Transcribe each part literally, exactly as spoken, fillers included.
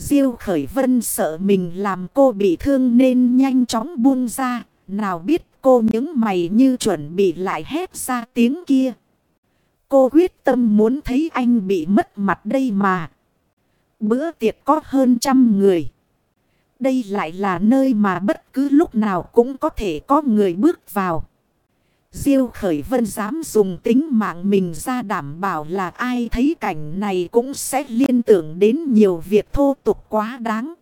Diêu Khởi Vân sợ mình làm cô bị thương nên nhanh chóng buông ra. Nào biết cô những mày như chuẩn bị lại hét ra tiếng kia. Cô quyết tâm muốn thấy anh bị mất mặt đây mà. Bữa tiệc có hơn trăm người. Đây lại là nơi mà bất cứ lúc nào cũng có thể có người bước vào. Diêu Khởi Vân dám dùng tính mạng mình ra đảm bảo là ai thấy cảnh này cũng sẽ liên tưởng đến nhiều việc thô tục quá đáng.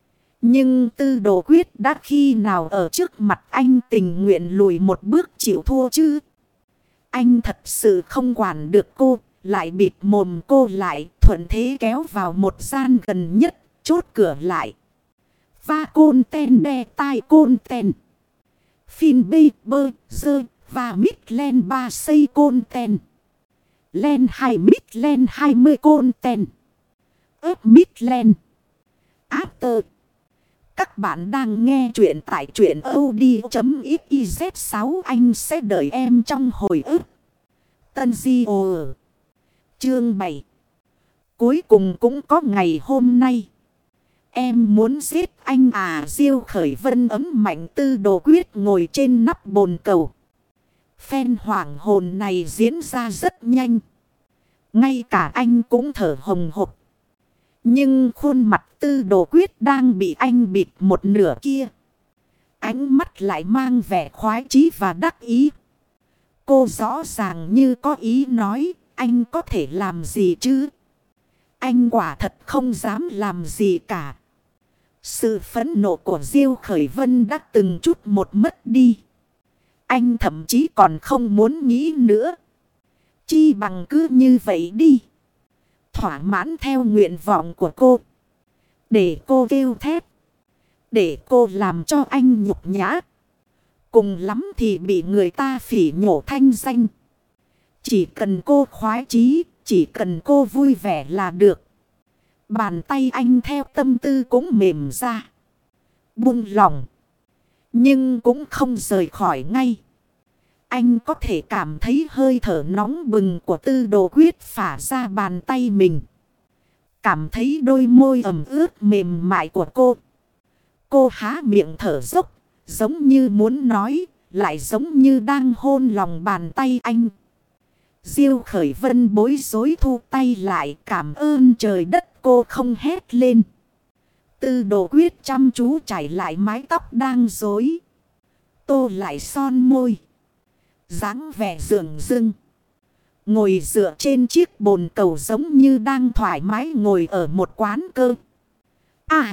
Nhưng Tư Đồ Quyết đã khi nào ở trước mặt anh tình nguyện lùi một bước chịu thua chứ? Anh thật sự không quản được cô, lại bịt mồm cô lại, thuận thế kéo vào một gian gần nhất, chốt cửa lại. Va côn ten đe tai côn ten. Phin bê bơ dơ và mít len ba xây côn ten. Len hai mít len hai mươi côn ten. ớp mít len. After. Các bạn đang nghe chuyện tại truyện audio.xyz sáu anh sẽ đợi em trong hồi ức. Tân Di Ồ Chương bảy. Cuối cùng cũng có ngày hôm nay. Em muốn giết anh à? Diêu Khởi Vân ấm mạnh Tư Đồ Quyết ngồi trên nắp bồn cầu. Phen hoảng hồn này diễn ra rất nhanh. Ngay cả anh cũng thở hồng hộc. Nhưng khuôn mặt Tư Đồ Quyết đang bị anh bịt một nửa kia. Ánh mắt lại mang vẻ khoái chí và đắc ý. Cô rõ ràng như có ý nói, anh có thể làm gì chứ? Anh quả thật không dám làm gì cả. Sự phẫn nộ của Diêu Khởi Vân đã từng chút một mất đi. Anh thậm chí còn không muốn nghĩ nữa. Chi bằng cứ như vậy đi. Thỏa mãn theo nguyện vọng của cô. Để cô kêu thét. Để cô làm cho anh nhục nhã. Cùng lắm thì bị người ta phỉ nhổ thanh danh. Chỉ cần cô khoái chí, chỉ cần cô vui vẻ là được. Bàn tay anh theo tâm tư cũng mềm ra. Buông lỏng. Nhưng cũng không rời khỏi ngay. Anh có thể cảm thấy hơi thở nóng bừng của Tư Đồ Quyết phả ra bàn tay mình. Cảm thấy đôi môi ẩm ướt mềm mại của cô. Cô há miệng thở dốc, giống như muốn nói, lại giống như đang hôn lòng bàn tay anh. Diêu Khởi Vân bối rối thu tay lại, cảm ơn trời đất, cô không hét lên. Tư Đồ Quyết chăm chú chải lại mái tóc đang rối. Tô lại son môi. Dáng vẻ dường dưng. Ngồi dựa trên chiếc bồn cầu giống như đang thoải mái ngồi ở một quán cơ. À.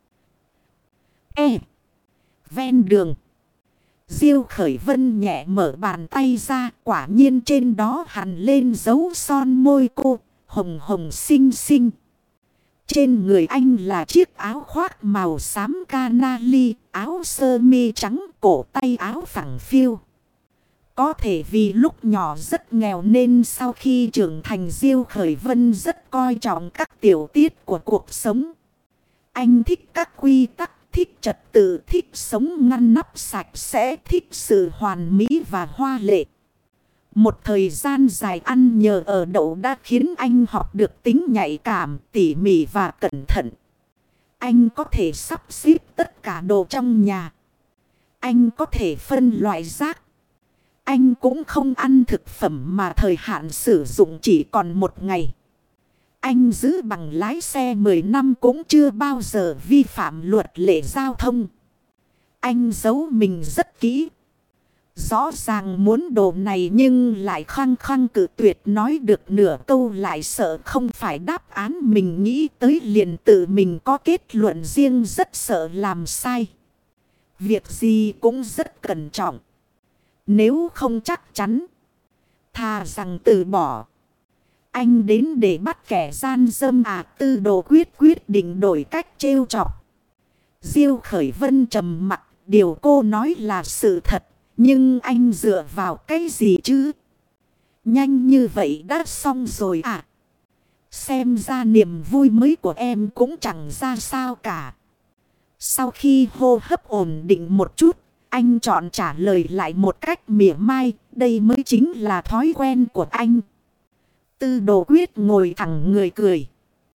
E. Ven đường. Diêu Khởi Vân nhẹ mở bàn tay ra. Quả nhiên trên đó hằn lên dấu son môi cô. Hồng hồng xinh xinh. Trên người anh là chiếc áo khoác màu xám canali. Áo sơ mi trắng, cổ tay áo phẳng phiu. Có thể vì lúc nhỏ rất nghèo nên sau khi trưởng thành Diêu Khởi Vân rất coi trọng các tiểu tiết của cuộc sống. Anh thích các quy tắc, thích trật tự, thích sống ngăn nắp sạch sẽ, thích sự hoàn mỹ và hoa lệ. Một thời gian dài ăn nhờ ở đậu đã khiến anh học được tính nhạy cảm, tỉ mỉ và cẩn thận. Anh có thể sắp xếp tất cả đồ trong nhà. Anh có thể phân loại rác. Anh cũng không ăn thực phẩm mà thời hạn sử dụng chỉ còn một ngày. Anh giữ bằng lái xe mười năm cũng chưa bao giờ vi phạm luật lệ giao thông. Anh giấu mình rất kỹ. Rõ ràng muốn đồ này nhưng lại khăng khăng cự tuyệt, nói được nửa câu lại sợ không phải đáp án mình nghĩ tới liền tự mình có kết luận riêng, rất sợ làm sai. Việc gì cũng rất cẩn trọng. Nếu không chắc chắn, thà rằng từ bỏ. Anh đến để bắt kẻ gian dâm à? Tư Đồ Quyết quyết định đổi cách trêu chọc. Diêu Khởi Vân trầm mặc, điều cô nói là sự thật. Nhưng anh dựa vào cái gì chứ? Nhanh như vậy đã xong rồi à? Xem ra niềm vui mới của em cũng chẳng ra sao cả. Sau khi hô hấp ổn định một chút, anh chọn trả lời lại một cách mỉa mai. Đây mới chính là thói quen của anh. Tư Đồ Quyết ngồi thẳng người cười.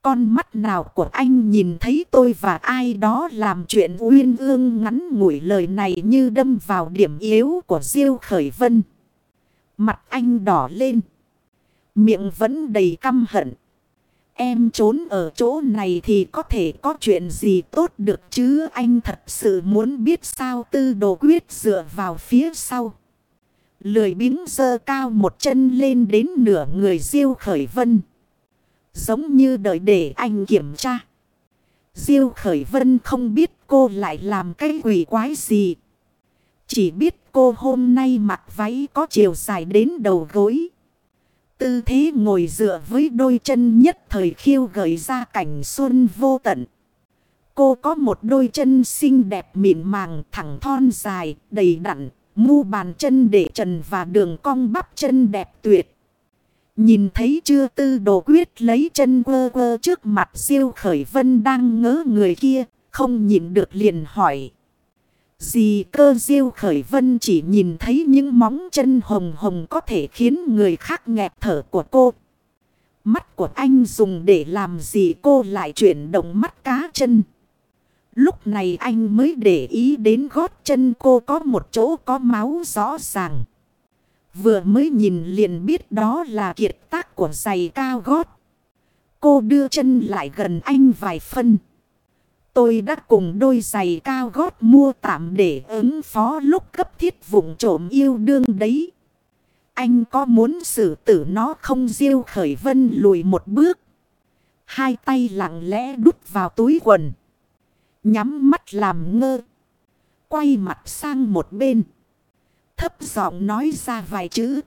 con mắt nào của anh nhìn thấy tôi và ai đó làm chuyện uyên ương ngắn ngủi, lời này như đâm vào điểm yếu của Diêu Khởi Vân. Mặt anh đỏ lên. Miệng vẫn đầy căm hận. Em trốn ở chỗ này thì có thể có chuyện gì tốt được chứ, anh thật sự muốn biết sao? Tư Đồ Quyết dựa vào phía sau, lười biếng giơ cao một chân lên đến nửa người Diêu Khởi Vân, giống như đợi để anh kiểm tra. Diêu Khởi Vân không biết cô lại làm cái quỷ quái gì. Chỉ biết cô hôm nay mặc váy có chiều dài đến đầu gối. Tư thế ngồi dựa với đôi chân nhất thời khiêu gợi ra cảnh xuân vô tận. Cô có một đôi chân xinh đẹp mịn màng, thẳng thon dài, đầy đặn, mu bàn chân để trần và đường cong bắp chân đẹp tuyệt. Nhìn thấy chưa? Tư Đồ Quyết lấy chân quơ quơ trước mặt Diêu Khởi Vân đang ngỡ người kia, không nhịn được liền hỏi. Gì cơ? Diêu Khởi Vân chỉ nhìn thấy những móng chân hồng hồng có thể khiến người khác nghẹt thở của cô. Mắt của anh dùng để làm gì? Cô lại chuyển động mắt cá chân. Lúc này anh mới để ý đến gót chân cô có một chỗ có máu rõ ràng. Vừa mới nhìn liền biết đó là kiệt tác của giày cao gót. Cô đưa chân lại gần anh vài phân. Tôi đã cùng đôi giày cao gót mua tạm để ứng phó lúc cấp thiết vụng trộm yêu đương đấy. Anh có muốn xử tử nó không? Diêu Khởi Vân lùi một bước. Hai tay lặng lẽ đút vào túi quần. Nhắm mắt làm ngơ. Quay mặt sang một bên. Thấp giọng nói ra vài chữ.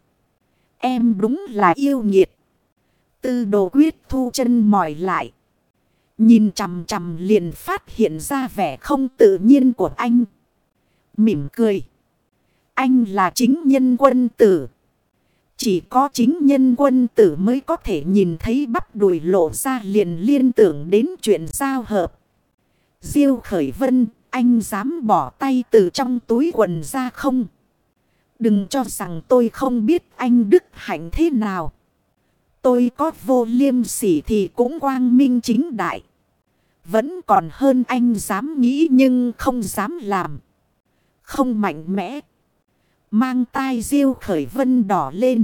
Em đúng là yêu nghiệt. Tư Đồ Quyết thu chân mỏi lại. Nhìn chằm chằm liền phát hiện ra vẻ không tự nhiên của anh. Mỉm cười. Anh là chính nhân quân tử. Chỉ có chính nhân quân tử mới có thể nhìn thấy bắp đùi lộ ra liền liên tưởng đến chuyện giao hợp. Diêu Khởi Vân, anh dám bỏ tay từ trong túi quần ra không? Đừng cho rằng tôi không biết anh đức hạnh thế nào. Tôi có vô liêm sỉ thì cũng quang minh chính đại. Vẫn còn hơn anh dám nghĩ nhưng không dám làm. Không mạnh mẽ. Mang tai Diêu Khởi Vân đỏ lên.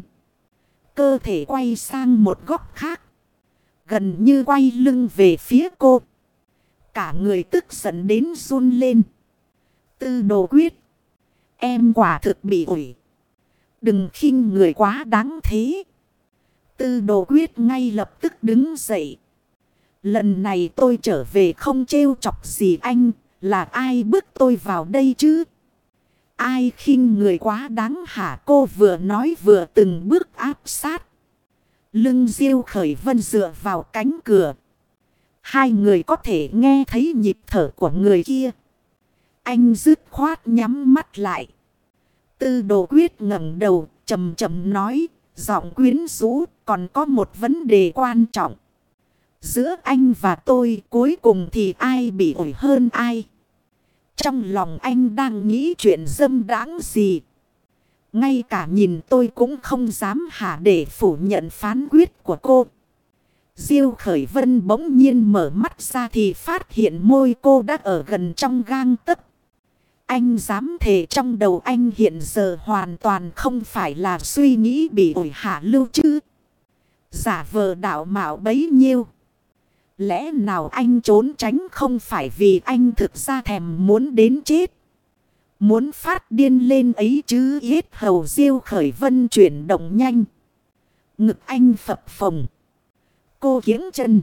Cơ thể quay sang một góc khác. Gần như quay lưng về phía cô. Cả người tức giận đến run lên. Tư Đồ Quyết. Em quả thực bị ủi. Đừng khinh người quá đáng thế. Tư Đồ Quyết ngay lập tức đứng dậy. Lần này tôi trở về không trêu chọc gì anh. Là ai bước tôi vào đây chứ? Ai khinh người quá đáng hả? Cô vừa nói vừa từng bước áp sát. Lưng Diêu Khởi Vân dựa vào cánh cửa. Hai người có thể nghe thấy nhịp thở của người kia. Anh dứt khoát nhắm mắt lại. Tư Đồ Quyết ngẩng đầu trầm trầm nói. Giọng quyến rũ, còn có một vấn đề quan trọng. Giữa anh và tôi cuối cùng thì ai bị ổi hơn ai? Trong lòng anh đang nghĩ chuyện dâm đãng gì? Ngay cả nhìn tôi cũng không dám hả để phủ nhận phán quyết của cô. Diêu Khởi Vân bỗng nhiên mở mắt ra thì phát hiện môi cô đã ở gần trong gang tấc. Anh dám thề trong đầu anh hiện giờ hoàn toàn không phải là suy nghĩ bị ổi hạ lưu chứ. Giả vờ đạo mạo bấy nhiêu. Lẽ nào anh trốn tránh không phải vì anh thực ra thèm muốn đến chết. Muốn phát điên lên ấy chứ? Yết hầu Diêu Khởi Vân chuyển động nhanh. Ngực anh phập phồng. Cô kiếng chân.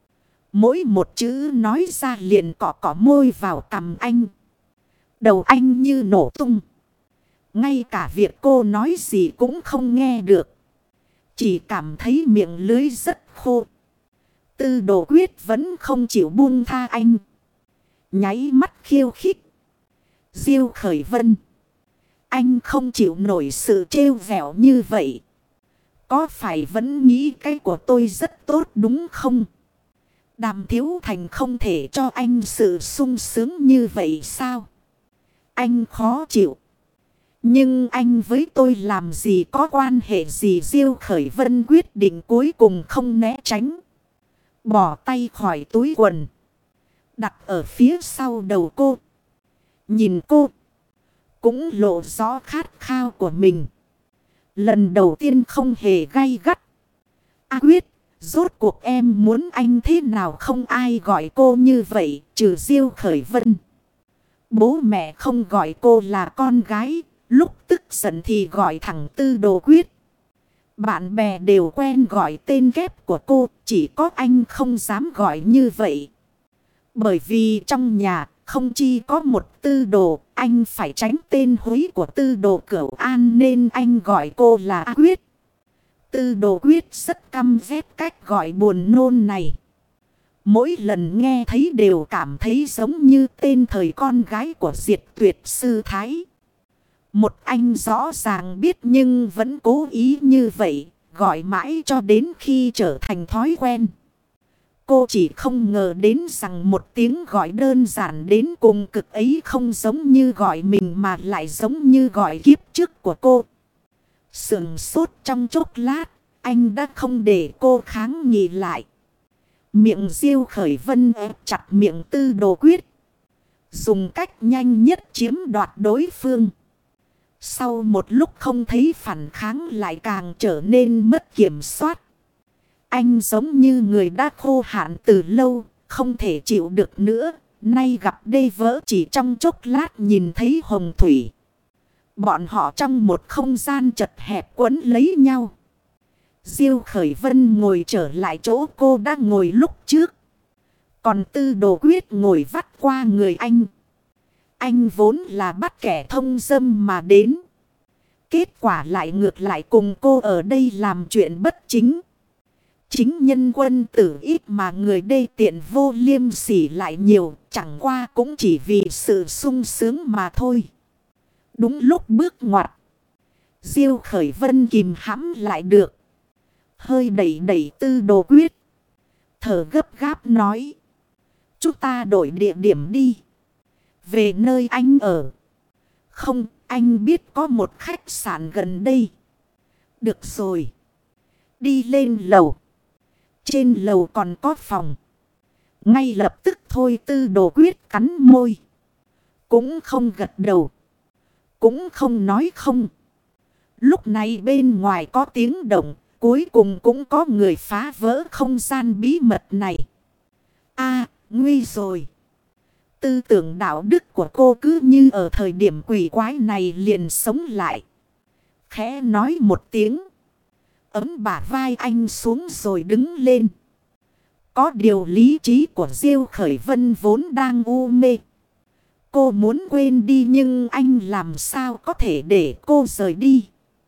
Mỗi một chữ nói ra liền cọ cọ môi vào cằm anh. Đầu anh như nổ tung. Ngay cả việc cô nói gì cũng không nghe được. Chỉ cảm thấy miệng lưới rất khô. Tư Đồ Quyết vẫn không chịu buông tha anh. Nháy mắt khiêu khích. Diêu Khởi Vân. Anh không chịu nổi sự trêu vẹo như vậy. Có phải vẫn nghĩ cái của tôi rất tốt đúng không? Đàm Thiếu Thành không thể cho anh sự sung sướng như vậy sao? Anh khó chịu. Nhưng anh với tôi làm gì có quan hệ gì? Diêu Khởi Vân quyết định cuối cùng không né tránh. Bỏ tay khỏi túi quần. Đặt ở phía sau đầu cô. Nhìn cô. Cũng lộ rõ khát khao của mình. Lần đầu tiên không hề gay gắt. A Quyết, rốt cuộc em muốn anh thế nào? Không ai gọi cô như vậy trừ Diêu Khởi Vân. Bố mẹ không gọi cô là con gái. Lúc tức giận thì gọi thẳng Tư Đồ Quyết. Bạn bè đều quen gọi tên ghép của cô. Chỉ có anh không dám gọi như vậy. Bởi vì trong nhà không chỉ có một Tư Đồ. Anh phải tránh tên húy của Tư Đồ Cửu An nên anh gọi cô là A Quyết. Tư Đồ Quyết rất căm ghét cách gọi buồn nôn này. Mỗi lần nghe thấy đều cảm thấy giống như tên thời con gái của Diệt Tuyệt Sư Thái. Một anh rõ ràng biết nhưng vẫn cố ý như vậy, gọi mãi cho đến khi trở thành thói quen. Cô chỉ không ngờ đến rằng một tiếng gọi đơn giản đến cùng cực ấy không giống như gọi mình mà lại giống như gọi kiếp trước của cô. Sườn sốt trong chốc lát, anh đã không để cô kháng nghị lại. Miệng Diêu Khởi Vân ép chặt miệng Tư Đồ Quyết. Dùng cách nhanh nhất chiếm đoạt đối phương. Sau một lúc không thấy phản kháng lại càng trở nên mất kiểm soát. Anh giống như người đã khô hạn từ lâu, không thể chịu được nữa. Nay gặp đê vỡ chỉ trong chốc lát nhìn thấy hồng thủy. Bọn họ trong một không gian chật hẹp quấn lấy nhau. Diêu Khởi Vân ngồi trở lại chỗ cô đã ngồi lúc trước. Còn Tư Đồ Quyết ngồi vắt qua người anh. Anh vốn là bắt kẻ thông dâm mà đến. Kết quả lại ngược lại cùng cô ở đây làm chuyện bất chính. Chính nhân quân tử ít mà người đê tiện vô liêm sỉ lại nhiều. Chẳng qua cũng chỉ vì sự sung sướng mà thôi. Đúng lúc bước ngoặt. Diêu Khởi Vân kìm hãm lại được. Hơi đẩy đẩy Tư Đồ Quyết. Thở gấp gáp nói. Chúng ta đổi địa điểm đi. Về nơi anh ở. Không, anh biết có một khách sạn gần đây. Được rồi. Đi lên lầu. Trên lầu còn có phòng. Ngay lập tức thôi. Tư Đồ Quyết cắn môi. Cũng không gật đầu. Cũng không nói không. Lúc này bên ngoài có tiếng động. Cuối cùng cũng có người phá vỡ không gian bí mật này. A, nguy rồi. Tư tưởng đạo đức của cô cứ như ở thời điểm quỷ quái này liền sống lại. Khẽ nói một tiếng. Ấm bả vai anh xuống rồi đứng lên. Có điều lý trí của Diêu Khởi Vân vốn đang u mê. Cô muốn quên đi nhưng anh làm sao có thể để cô rời đi.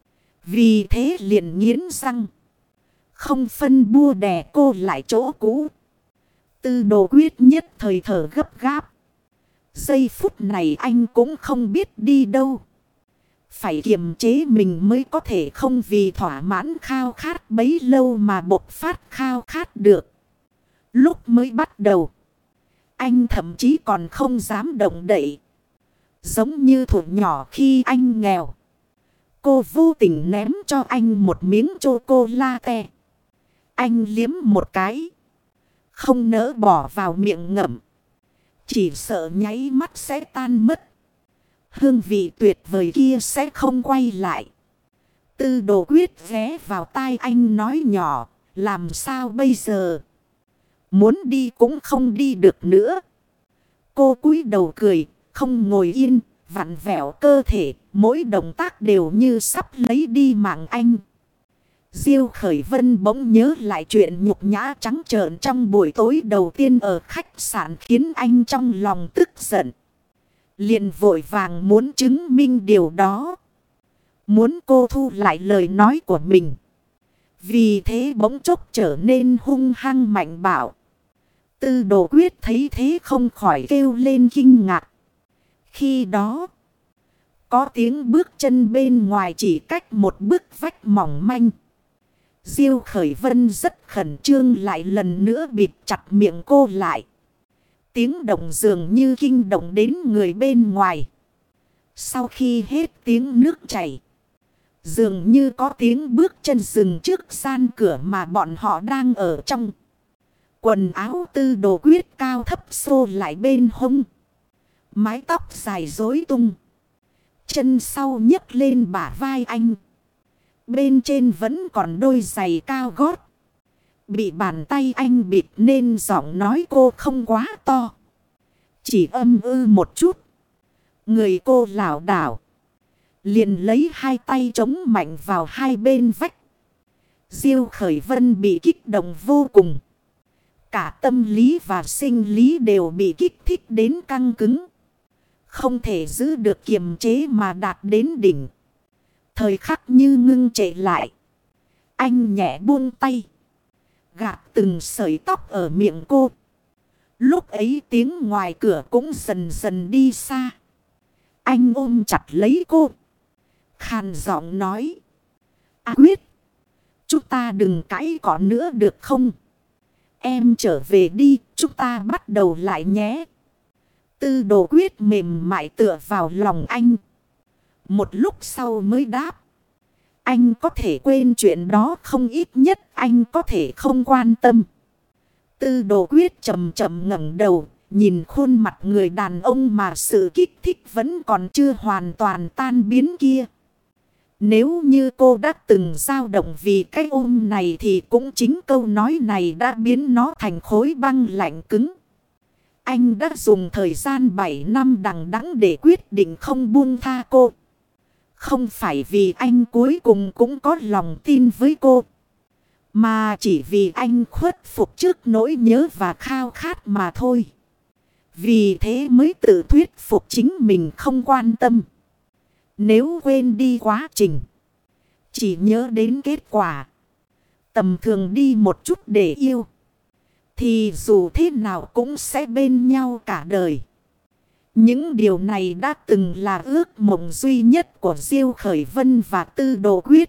Vì thế liền nghiến răng. Không phân bua đè cô lại chỗ cũ. Tư Đồ Quyết nhất thời thở gấp gáp. Giây phút này anh cũng không biết đi đâu. Phải kiềm chế mình mới có thể không vì thỏa mãn khao khát bấy lâu mà bộc phát khao khát được. Lúc mới bắt đầu. Anh thậm chí còn không dám động đậy. Giống như thủ nhỏ khi anh nghèo. Cô vô tình ném cho anh một miếng chocolate. Anh liếm một cái. Không nỡ bỏ vào miệng ngậm. Chỉ sợ nháy mắt sẽ tan mất. Hương vị tuyệt vời kia sẽ không quay lại. Tư Đồ Quyết ghé vào tai anh nói nhỏ. Làm sao bây giờ? Muốn đi cũng không đi được nữa. Cô cúi đầu cười. Không ngồi yên. Vặn vẹo cơ thể. Mỗi động tác đều như sắp lấy đi mạng anh. Diêu Khởi Vân bỗng nhớ lại chuyện nhục nhã trắng trợn trong buổi tối đầu tiên ở khách sạn khiến anh trong lòng tức giận. Liền vội vàng muốn chứng minh điều đó. Muốn cô thu lại lời nói của mình. Vì thế bỗng chốc trở nên hung hăng mạnh bạo. Tư Đồ Quyết thấy thế không khỏi kêu lên kinh ngạc. Khi đó, có tiếng bước chân bên ngoài chỉ cách một bức vách mỏng manh. Diêu Khởi Vân rất khẩn trương lại lần nữa bịt chặt miệng cô lại. Tiếng động dường như kinh động đến người bên ngoài. Sau khi hết tiếng nước chảy, dường như có tiếng bước chân dừng trước gian cửa mà bọn họ đang ở trong. Quần áo Tư Đồ Quyết cao thấp xô lại bên hông. Mái tóc dài rối tung. Chân sau nhấc lên bả vai anh. Bên trên vẫn còn đôi giày cao gót. Bị bàn tay anh bịt nên giọng nói cô không quá to. Chỉ âm ư một chút. Người cô lảo đảo. Liền lấy hai tay chống mạnh vào hai bên vách. Diêu Khởi Vân bị kích động vô cùng. Cả tâm lý và sinh lý đều bị kích thích đến căng cứng. Không thể giữ được kiềm chế mà đạt đến đỉnh. Thời khắc như ngưng trệ lại. Anh nhẹ buông tay. Gạt từng sợi tóc ở miệng cô. Lúc ấy tiếng ngoài cửa cũng dần dần đi xa. Anh ôm chặt lấy cô. Khàn giọng nói. À Quyết. Chúng ta đừng cãi cọ nữa được không? Em trở về đi. Chúng ta bắt đầu lại nhé. Tư Đồ Quyết mềm mại tựa vào lòng anh. Một lúc sau mới đáp. Anh có thể quên chuyện đó không, ít nhất anh có thể không quan tâm. Tư Đồ Quyết chậm chậm ngẩng đầu. Nhìn khuôn mặt người đàn ông mà sự kích thích vẫn còn chưa hoàn toàn tan biến kia. Nếu như cô đã từng dao động vì cái ôm này thì cũng chính câu nói này đã biến nó thành khối băng lạnh cứng. Anh đã dùng thời gian bảy năm đằng đẵng để quyết định không buông tha cô. Không phải vì anh cuối cùng cũng có lòng tin với cô. Mà chỉ vì anh khuất phục trước nỗi nhớ và khao khát mà thôi. Vì thế mới tự thuyết phục chính mình không quan tâm. Nếu quên đi quá trình, chỉ nhớ đến kết quả, tầm thường đi một chút để yêu, thì dù thế nào cũng sẽ bên nhau cả đời. Những điều này đã từng là ước mộng duy nhất của Diêu Khởi Vân và Tư Đồ Quyết.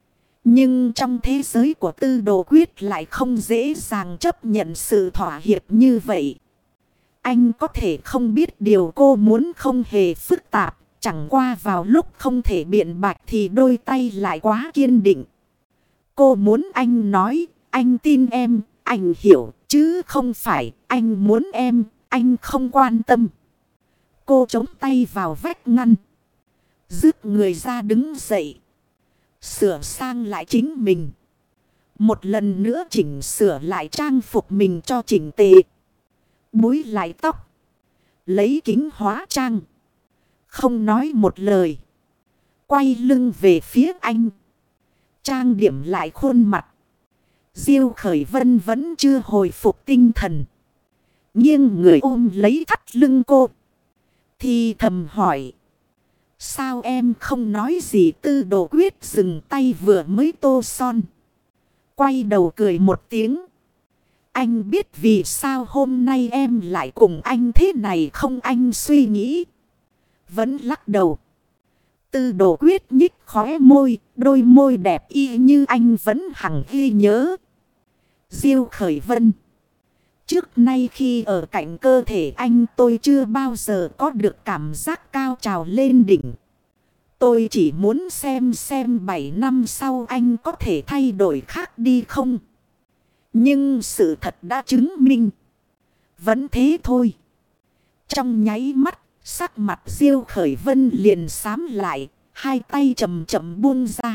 Nhưng trong thế giới của Tư Đồ Quyết lại không dễ dàng chấp nhận sự thỏa hiệp như vậy. Anh có thể không biết điều cô muốn không hề phức tạp. Chẳng qua vào lúc không thể biện bạch thì đôi tay lại quá kiên định. Cô muốn anh nói, anh tin em, anh hiểu, chứ không phải anh muốn em, anh không quan tâm. Cô chống tay vào vách ngăn. Dứt người ra đứng dậy. Sửa sang lại chính mình. Một lần nữa chỉnh sửa lại trang phục mình cho chỉnh tề. Búi lại tóc. Lấy kính hóa trang. Không nói một lời. Quay lưng về phía anh. Trang điểm lại khuôn mặt. Diêu Khởi Vân vẫn chưa hồi phục tinh thần. Nghiêng người ôm lấy thắt lưng cô. Thì thầm hỏi. Sao em không nói gì? Tư Đồ Quyết dừng tay vừa mới tô son. Quay đầu cười một tiếng. Anh biết vì sao hôm nay em lại cùng anh thế này không? Anh suy nghĩ. Vẫn lắc đầu. Tư Đồ Quyết nhích khóe môi. Đôi môi đẹp y như anh vẫn hằng ghi nhớ. Diêu Khởi Vân. Trước nay khi ở cạnh cơ thể anh tôi chưa bao giờ có được cảm giác cao trào lên đỉnh. Tôi chỉ muốn xem xem bảy năm sau anh có thể thay đổi khác đi không. Nhưng sự thật đã chứng minh. Vẫn thế thôi. Trong nháy mắt, sắc mặt Diêu Khởi Vân liền xám lại. Hai tay chậm chậm buông ra.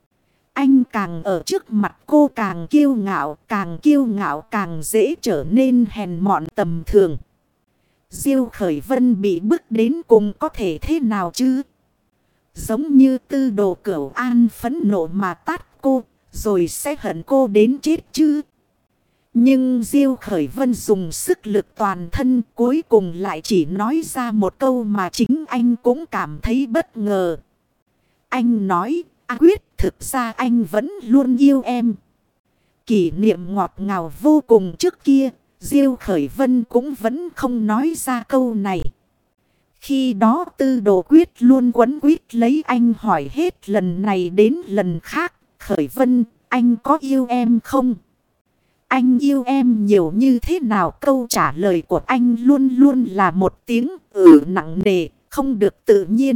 Anh càng ở trước mặt cô càng kiêu ngạo, càng kiêu ngạo càng dễ trở nên hèn mọn tầm thường. Diêu Khởi Vân bị bức đến cùng có thể thế nào chứ? Giống như Tư Đồ Cửu An phẫn nộ mà tát cô, rồi sẽ hận cô đến chết chứ? Nhưng Diêu Khởi Vân dùng sức lực toàn thân cuối cùng lại chỉ nói ra một câu mà chính anh cũng cảm thấy bất ngờ. Anh nói, A Quyết, thực ra anh vẫn luôn yêu em. Kỷ niệm ngọt ngào vô cùng trước kia, Diêu Khởi Vân cũng vẫn không nói ra câu này. Khi đó Tư Đồ Quyết luôn quấn quýt lấy anh hỏi hết lần này đến lần khác. Khởi Vân, anh có yêu em không? Anh yêu em nhiều như thế nào? Câu trả lời của anh luôn luôn là một tiếng ừ nặng nề, không được tự nhiên.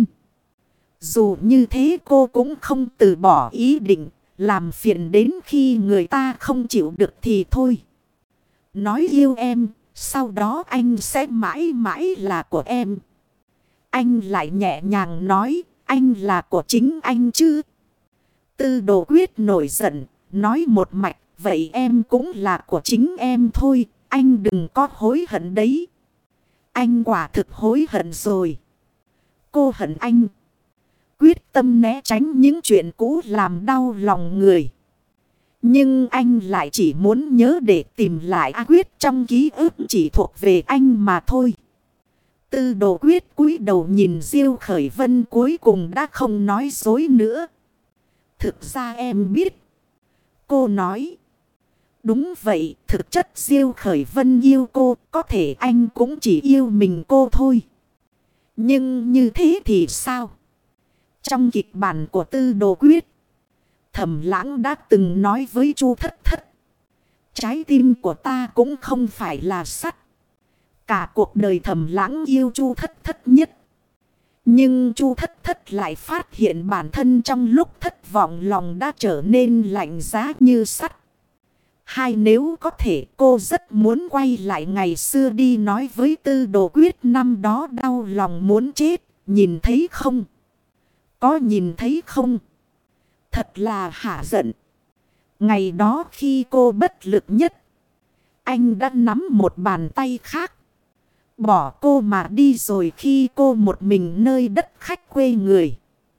Dù như thế cô cũng không từ bỏ ý định, làm phiền đến khi người ta không chịu được thì thôi. nói yêu em, sau đó anh sẽ mãi mãi là của em. Anh lại nhẹ nhàng nói, anh là của chính anh chứ. Tư Đồ Quyết nổi giận, nói một mạch, vậy em cũng là của chính em thôi, anh đừng có hối hận đấy. Anh quả thực hối hận rồi. Cô hận anh. Quyết tâm né tránh những chuyện cũ làm đau lòng người. Nhưng anh lại chỉ muốn nhớ để tìm lại A Quyết trong ký ức chỉ thuộc về anh mà thôi. Tư Đồ Quyết cúi đầu nhìn Diêu Khởi Vân cuối cùng đã không nói dối nữa. Thực ra em biết. Cô nói. Đúng vậy, thực chất Diêu Khởi Vân yêu cô, có thể anh cũng chỉ yêu mình cô thôi. Nhưng như thế thì sao? Trong kịch bản của Tư Đồ Quyết, Thẩm Lãng đã từng nói với Chu Thất Thất. Trái tim của ta cũng không phải là sắt. Cả cuộc đời Thẩm Lãng yêu Chu Thất Thất nhất. Nhưng Chu Thất Thất lại phát hiện bản thân trong lúc thất vọng lòng đã trở nên lạnh giá như sắt. Hay nếu có thể cô rất muốn quay lại ngày xưa đi nói với Tư Đồ Quyết năm đó đau lòng muốn chết. Nhìn thấy không? Có nhìn thấy không? Thật là hả giận. Ngày đó khi cô bất lực nhất, anh đã nắm một bàn tay khác. Bỏ cô mà đi rồi khi cô một mình nơi đất khách quê người.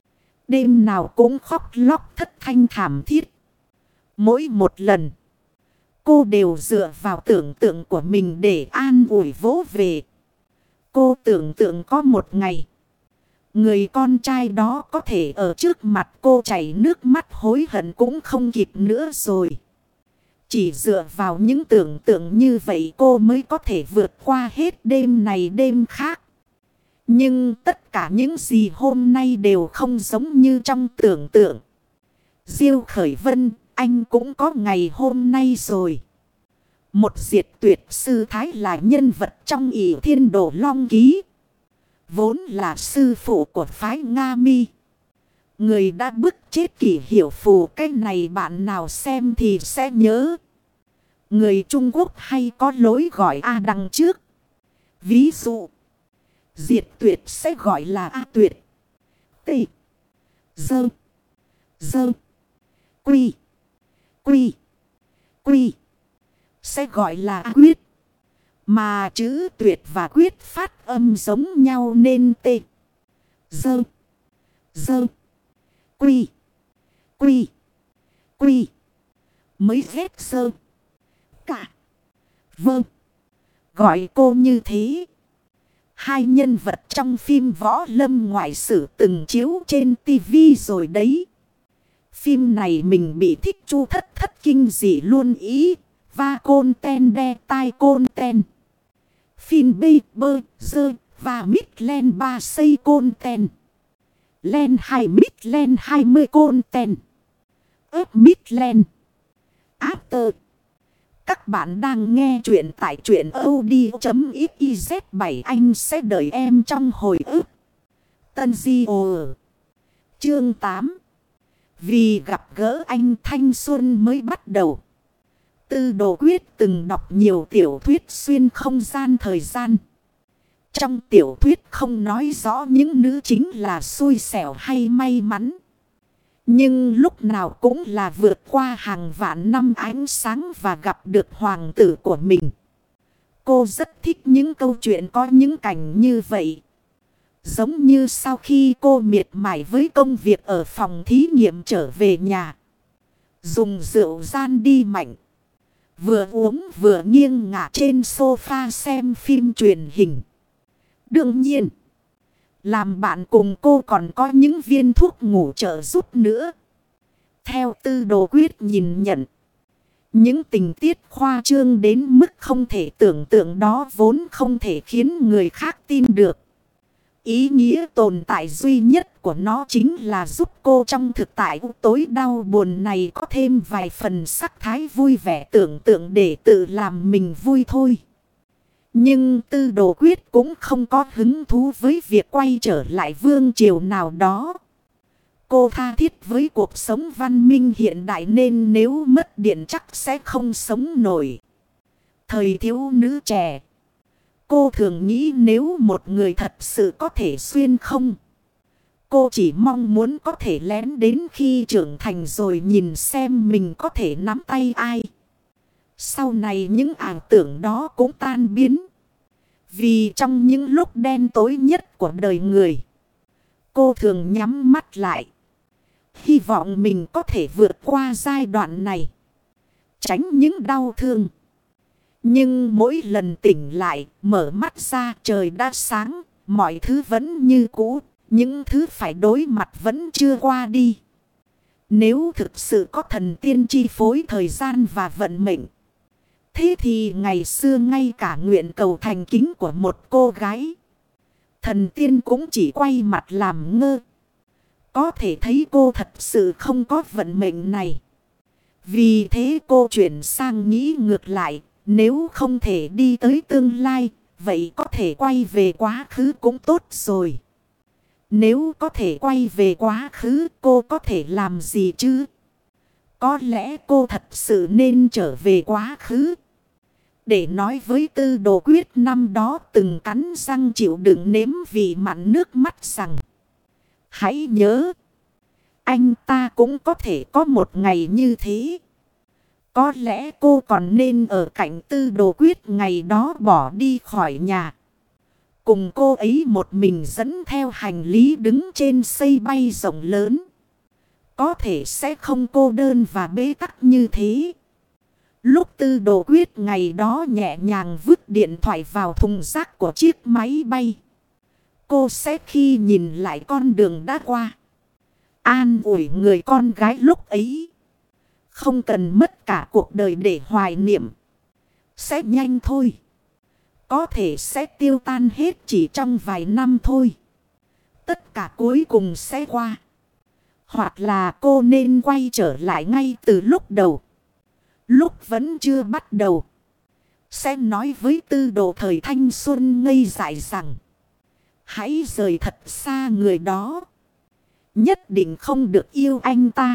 Đêm nào cũng khóc lóc thất thanh thảm thiết. Mỗi một lần, cô đều dựa vào tưởng tượng của mình để an ủi vỗ về. Cô tưởng tượng có một ngày, người con trai đó có thể ở trước mặt cô chảy nước mắt hối hận cũng không kịp nữa rồi. Chỉ dựa vào những tưởng tượng như vậy cô mới có thể vượt qua hết đêm này đêm khác. Nhưng tất cả những gì hôm nay đều không giống như trong tưởng tượng. Diêu Khởi Vân, anh cũng có ngày hôm nay rồi. Một diệt tuyệt sư thái là nhân vật trong Ỷ Thiên Đồ Long Ký. Vốn là sư phụ của phái Nga Mi. Người đã bức chết Kỷ Hiểu Phù, cái này bạn nào xem thì sẽ nhớ. Người Trung Quốc hay có lối gọi A đằng trước. Ví dụ, diệt tuyệt sẽ gọi là A tuyệt. T. Dơ. Dơ. Quy. Quy. Quy. Sẽ gọi là A quyết. Mà chữ tuyệt và quyết phát âm giống nhau nên T. Dơ. Dơ. Quy. Quy. Quy. Mới ghét sơ. Cả. Vâng. Gọi cô như thế. Hai nhân vật trong phim võ lâm ngoại sử từng chiếu trên tivi rồi đấy. Phim này mình bị thích Chu Thất Thất kinh dị luôn ý. Và côn ten đe tai côn ten. Phim bê bơ dơ và mít len ba xây côn ten. Len hai mít len hai mươi côn ten. ớp mít len. After. Các bạn đang nghe chuyện tại truyện audio.xyz bảy anh sẽ đợi em trong hồi ức. Tân Di Ồ Chương tám. Vì gặp gỡ anh thanh xuân mới bắt đầu. Tư Đồ Quyết từng đọc nhiều tiểu thuyết xuyên không gian thời gian. Trong tiểu thuyết không nói rõ những nữ chính là xui xẻo hay may mắn. Nhưng lúc nào cũng là vượt qua hàng vạn năm ánh sáng và gặp được hoàng tử của mình. Cô rất thích những câu chuyện có những cảnh như vậy. Giống như sau khi cô miệt mài với công việc ở phòng thí nghiệm trở về nhà. Dùng rượu gian đi mạnh. Vừa uống vừa nghiêng ngả trên sofa xem phim truyền hình. Đương nhiên, làm bạn cùng cô còn có những viên thuốc ngủ trợ giúp nữa. Theo Tư Đồ Quyết nhìn nhận, những tình tiết khoa trương đến mức không thể tưởng tượng đó vốn không thể khiến người khác tin được. Ý nghĩa tồn tại duy nhất của nó chính là giúp cô trong thực tại tối đau buồn này có thêm vài phần sắc thái vui vẻ tưởng tượng để tự làm mình vui thôi. Nhưng Tư Đồ Quyết cũng không có hứng thú với việc quay trở lại vương triều nào đó. Cô tha thiết với cuộc sống văn minh hiện đại nên nếu mất điện chắc sẽ không sống nổi. Thời thiếu nữ trẻ, cô thường nghĩ nếu một người thật sự có thể xuyên không. Cô chỉ mong muốn có thể lén đến khi trưởng thành rồi nhìn xem mình có thể nắm tay ai. Sau này những ảo tưởng đó cũng tan biến. Vì trong những lúc đen tối nhất của đời người, cô thường nhắm mắt lại. Hy vọng mình có thể vượt qua giai đoạn này, tránh những đau thương. Nhưng mỗi lần tỉnh lại, mở mắt ra trời đã sáng, mọi thứ vẫn như cũ, những thứ phải đối mặt vẫn chưa qua đi. Nếu thực sự có thần tiên chi phối thời gian và vận mệnh, thế thì ngày xưa ngay cả nguyện cầu thành kính của một cô gái, thần tiên cũng chỉ quay mặt làm ngơ. Có thể thấy cô thật sự không có vận mệnh này. Vì thế cô chuyển sang nghĩ ngược lại. Nếu không thể đi tới tương lai, vậy có thể quay về quá khứ cũng tốt rồi. Nếu có thể quay về quá khứ, cô có thể làm gì chứ? Có lẽ cô thật sự nên trở về quá khứ, để nói với Tư Đồ Quyết năm đó từng cắn răng chịu đựng nếm vị mặn nước mắt rằng: hãy nhớ, anh ta cũng có thể có một ngày như thế. Có lẽ cô còn nên ở cạnh Tư Đồ Quyết ngày đó bỏ đi khỏi nhà, cùng cô ấy một mình dẫn theo hành lý đứng trên xây bay rộng lớn. Có thể sẽ không cô đơn và bế tắc như thế. Lúc Tư Đồ Quyết ngày đó nhẹ nhàng vứt điện thoại vào thùng rác của chiếc máy bay, cô sẽ khi nhìn lại con đường đã qua, an ủi người con gái lúc ấy. Không cần mất cả cuộc đời để hoài niệm. Sẽ nhanh thôi. Có thể sẽ tiêu tan hết chỉ trong vài năm thôi. Tất cả cuối cùng sẽ qua. Hoặc là cô nên quay trở lại ngay từ lúc đầu. Lúc vẫn chưa bắt đầu. Sẽ nói với Tư Đồ thời thanh xuân ngây dại rằng: hãy rời thật xa người đó. Nhất định không được yêu anh ta.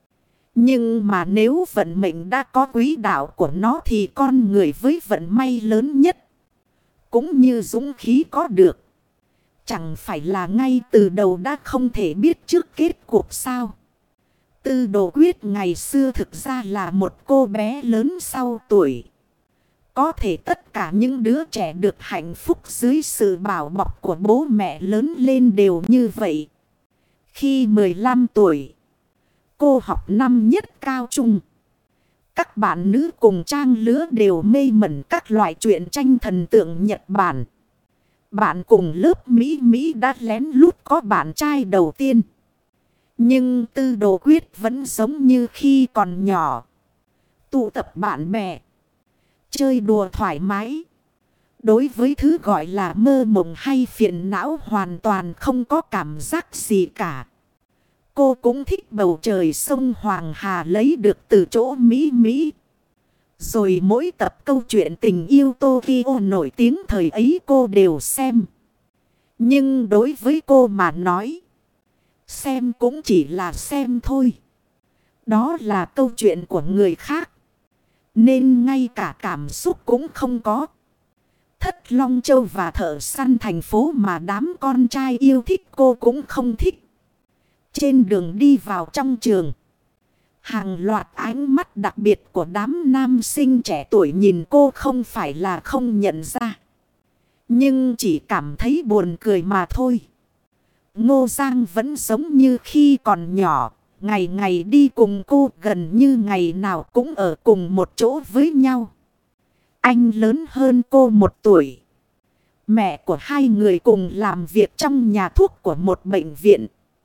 Nhưng mà nếu vận mệnh đã có quỹ đạo của nó thì con người với vận may lớn nhất, cũng như dũng khí có được, chẳng phải là ngay từ đầu đã không thể biết trước kết cuộc sao? Tư Đồ Quyết ngày xưa thực ra là một cô bé lớn sau tuổi. Có thể tất cả những đứa trẻ được hạnh phúc dưới sự bảo bọc của bố mẹ lớn lên đều như vậy. Khi mười lăm tuổi, cô học năm nhất cao trung. Các bạn nữ cùng trang lứa đều mê mẩn các loại truyện tranh thần tượng Nhật Bản. Bạn cùng lớp Mỹ Mỹ đã lén lút có bạn trai đầu tiên. Nhưng Tư Đồ Quyết vẫn giống như khi còn nhỏ. Tụ tập bạn bè, chơi đùa thoải mái. Đối với thứ gọi là mơ mộng hay phiền não hoàn toàn không có cảm giác gì cả. Cô cũng thích bầu trời sông Hoàng Hà lấy được từ chỗ Mỹ Mỹ. Rồi mỗi tập câu chuyện tình yêu Tokyo nổi tiếng thời ấy cô đều xem. Nhưng đối với cô mà nói, xem cũng chỉ là xem thôi. Đó là câu chuyện của người khác, nên ngay cả cảm xúc cũng không có. Thất Long Châu và Thợ Săn Thành Phố mà đám con trai yêu thích cô cũng không thích. Trên đường đi vào trong trường, hàng loạt ánh mắt đặc biệt của đám nam sinh trẻ tuổi nhìn cô không phải là không nhận ra, nhưng chỉ cảm thấy buồn cười mà thôi. Ngô Giang vẫn giống như khi còn nhỏ, ngày ngày đi cùng cô, gần như ngày nào cũng ở cùng một chỗ với nhau. Anh lớn hơn cô một tuổi. Mẹ của hai người cùng làm việc trong nhà thuốc của một bệnh viện.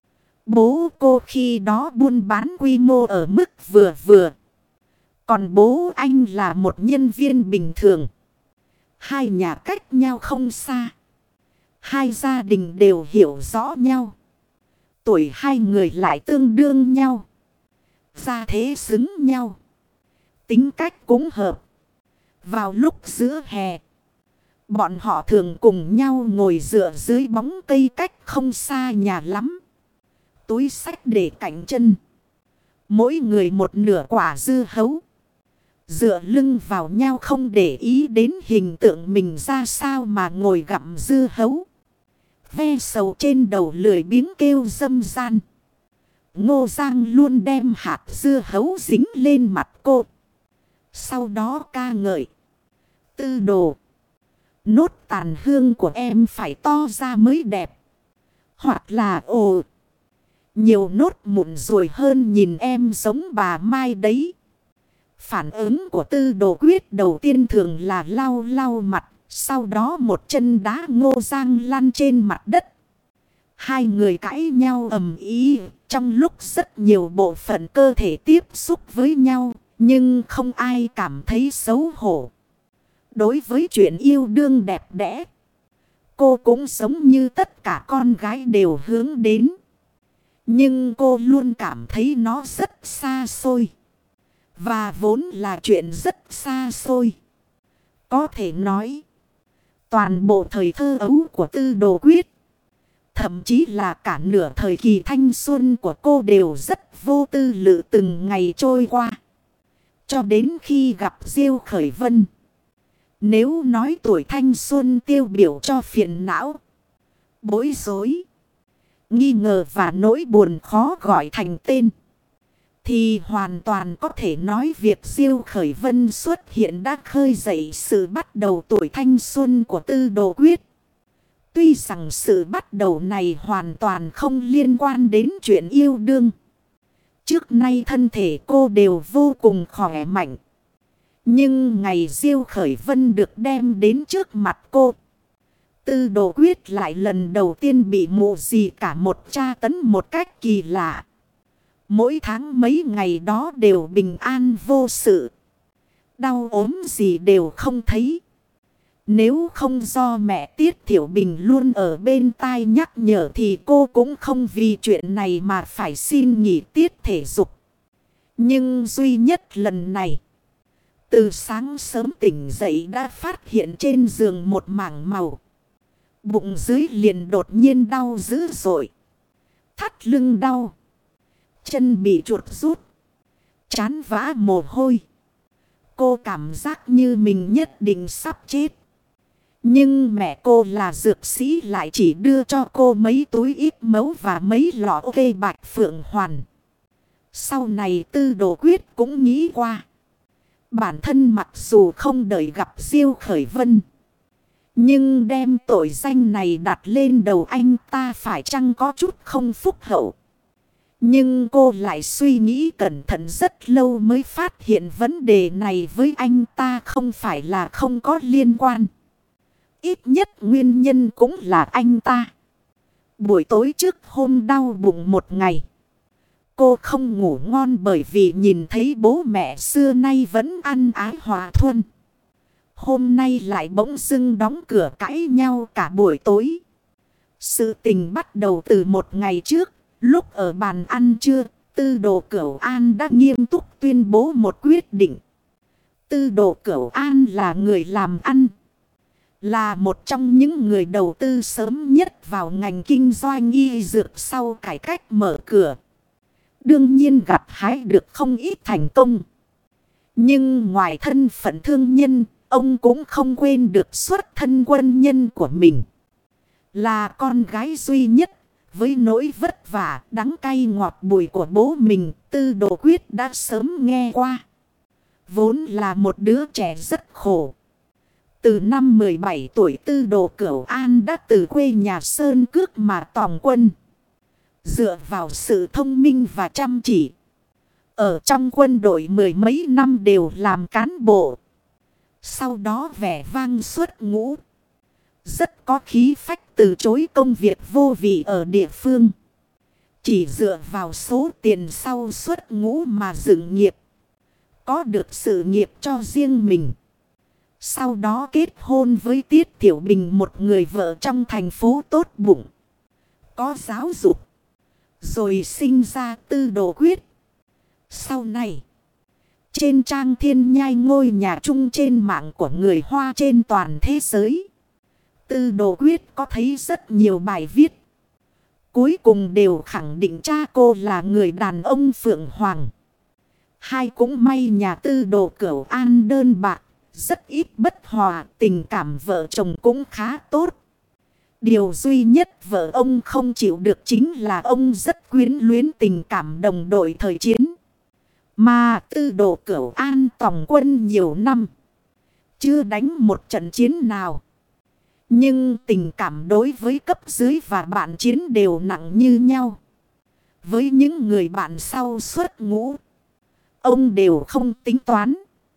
Bố cô khi đó buôn bán quy mô ở mức vừa vừa. Còn bố anh là một nhân viên bình thường. Hai nhà cách nhau không xa. Hai gia đình đều hiểu rõ nhau. Tuổi hai người lại tương đương nhau. Gia thế xứng nhau. Tính cách cũng hợp. Vào lúc giữa hè, bọn họ thường cùng nhau ngồi dựa dưới bóng cây cách không xa nhà lắm. Túi xách để cạnh chân. Mỗi người một nửa quả dưa hấu. Dựa lưng vào nhau không để ý đến hình tượng mình ra sao mà ngồi gặm dưa hấu. Ve sầu trên đầu lười biếng kêu dâm gian. Ngô Giang luôn đem hạt dưa hấu dính lên mặt cô. Sau đó ca ngợi. Tư đồ. Nốt tàn hương của em phải to ra mới đẹp. Hoặc là ồ. Nhiều nốt mụn rồi hơn nhìn em giống bà Mai đấy. Phản ứng của Tư Đồ Quyết đầu tiên thường là lau lau mặt. Sau đó một chân đá Ngô Giang lăn trên mặt đất. Hai người cãi nhau ầm ĩ trong lúc rất nhiều bộ phận cơ thể tiếp xúc với nhau. Nhưng không ai cảm thấy xấu hổ. Đối với chuyện yêu đương đẹp đẽ, cô cũng giống như tất cả con gái đều hướng đến. Nhưng cô luôn cảm thấy nó rất xa xôi. Và vốn là chuyện rất xa xôi. Có thể nói, toàn bộ thời thơ ấu của Tư Đồ Quyết, thậm chí là cả nửa thời kỳ thanh xuân của cô đều rất vô tư lự từng ngày trôi qua. Cho đến khi gặp Diêu Khởi Vân. Nếu nói tuổi thanh xuân tiêu biểu cho phiền não, bối rối, nghi ngờ và nỗi buồn khó gọi thành tên, thì hoàn toàn có thể nói việc Diêu Khởi Vân xuất hiện đã khơi dậy sự bắt đầu tuổi thanh xuân của Tư Đồ Quyết. Tuy rằng sự bắt đầu này hoàn toàn không liên quan đến chuyện yêu đương. Trước nay thân thể cô đều vô cùng khỏe mạnh. Nhưng ngày Diêu Khởi Vân được đem đến trước mặt cô, Tư Đồ Quyết lại lần đầu tiên bị mụ gì cả một tra tấn một cách kỳ lạ. Mỗi tháng mấy ngày đó đều bình an vô sự. Đau ốm gì đều không thấy. Nếu không do mẹ Tiết Thiểu Bình luôn ở bên tai nhắc nhở thì cô cũng không vì chuyện này mà phải xin nghỉ tiết thể dục. Nhưng duy nhất lần này, từ sáng sớm tỉnh dậy đã phát hiện trên giường một mảng màu. Bụng dưới liền đột nhiên đau dữ dội. Thắt lưng đau. Chân bị chuột rút. Chán vã mồ hôi. Cô cảm giác như mình nhất định sắp chết. Nhưng mẹ cô là dược sĩ lại chỉ đưa cho cô mấy túi ít mấu và mấy lọ cây bạch phượng hoàn. Sau này Tư Đồ Quyết cũng nghĩ qua. Bản thân mặc dù không đợi gặp Diêu Khởi Vân, nhưng đem tội danh này đặt lên đầu anh ta phải chăng có chút không phúc hậu. Nhưng cô lại suy nghĩ cẩn thận rất lâu mới phát hiện vấn đề này với anh ta không phải là không có liên quan. Ít nhất nguyên nhân cũng là anh ta. Buổi tối trước hôm đau bụng một ngày, cô không ngủ ngon bởi vì nhìn thấy bố mẹ xưa nay vẫn ăn ái hòa thuận. Hôm nay lại bỗng dưng đóng cửa cãi nhau cả buổi tối. Sự tình bắt đầu từ một ngày trước. Lúc ở bàn ăn trưa, Tư Đồ Cửu An đã nghiêm túc tuyên bố một quyết định. Tư Đồ Cửu An là người làm ăn. Là một trong những người đầu tư sớm nhất vào ngành kinh doanh y dược sau cải cách mở cửa. Đương nhiên gặt hái được không ít thành công. Nhưng ngoài thân phận thương nhân, ông cũng không quên được xuất thân quân nhân của mình. Là con gái duy nhất. Với nỗi vất vả, đắng cay ngọt bùi của bố mình, Tư Đồ Quyết đã sớm nghe qua. Vốn là một đứa trẻ rất khổ. Từ năm mười bảy tuổi Tư Đồ Cửu An đã từ quê nhà Sơn Cước mà tòng quân. Dựa vào sự thông minh và chăm chỉ. Ở trong quân đội mười mấy năm đều làm cán bộ. Sau đó vẻ vang xuất ngũ. Rất có khí phách từ chối công việc vô vị ở địa phương. Chỉ dựa vào số tiền sau xuất ngũ mà dựng nghiệp. Có được sự nghiệp cho riêng mình. Sau đó kết hôn với Tiết Thiểu Bình, một người vợ trong thành phố tốt bụng. Có giáo dục. Rồi sinh ra Tư Đồ Quyết. Sau này, trên trang Thiên Nhai, ngôi nhà chung trên mạng của người Hoa trên toàn thế giới, Tư Đồ Quyết có thấy rất nhiều bài viết. Cuối cùng đều khẳng định cha cô là người đàn ông phượng hoàng. Hai cũng may nhà Tư Đồ Cửu An đơn bạc, rất ít bất hòa, tình cảm vợ chồng cũng khá tốt. Điều duy nhất vợ ông không chịu được chính là ông rất quyến luyến tình cảm đồng đội thời chiến. Mà Tư Đồ Cửu An tòng quân nhiều năm, chưa đánh một trận chiến nào. Nhưng tình cảm đối với cấp dưới và bạn chiến đều nặng như nhau. Với những người bạn sau xuất ngũ, ông đều không tính toán.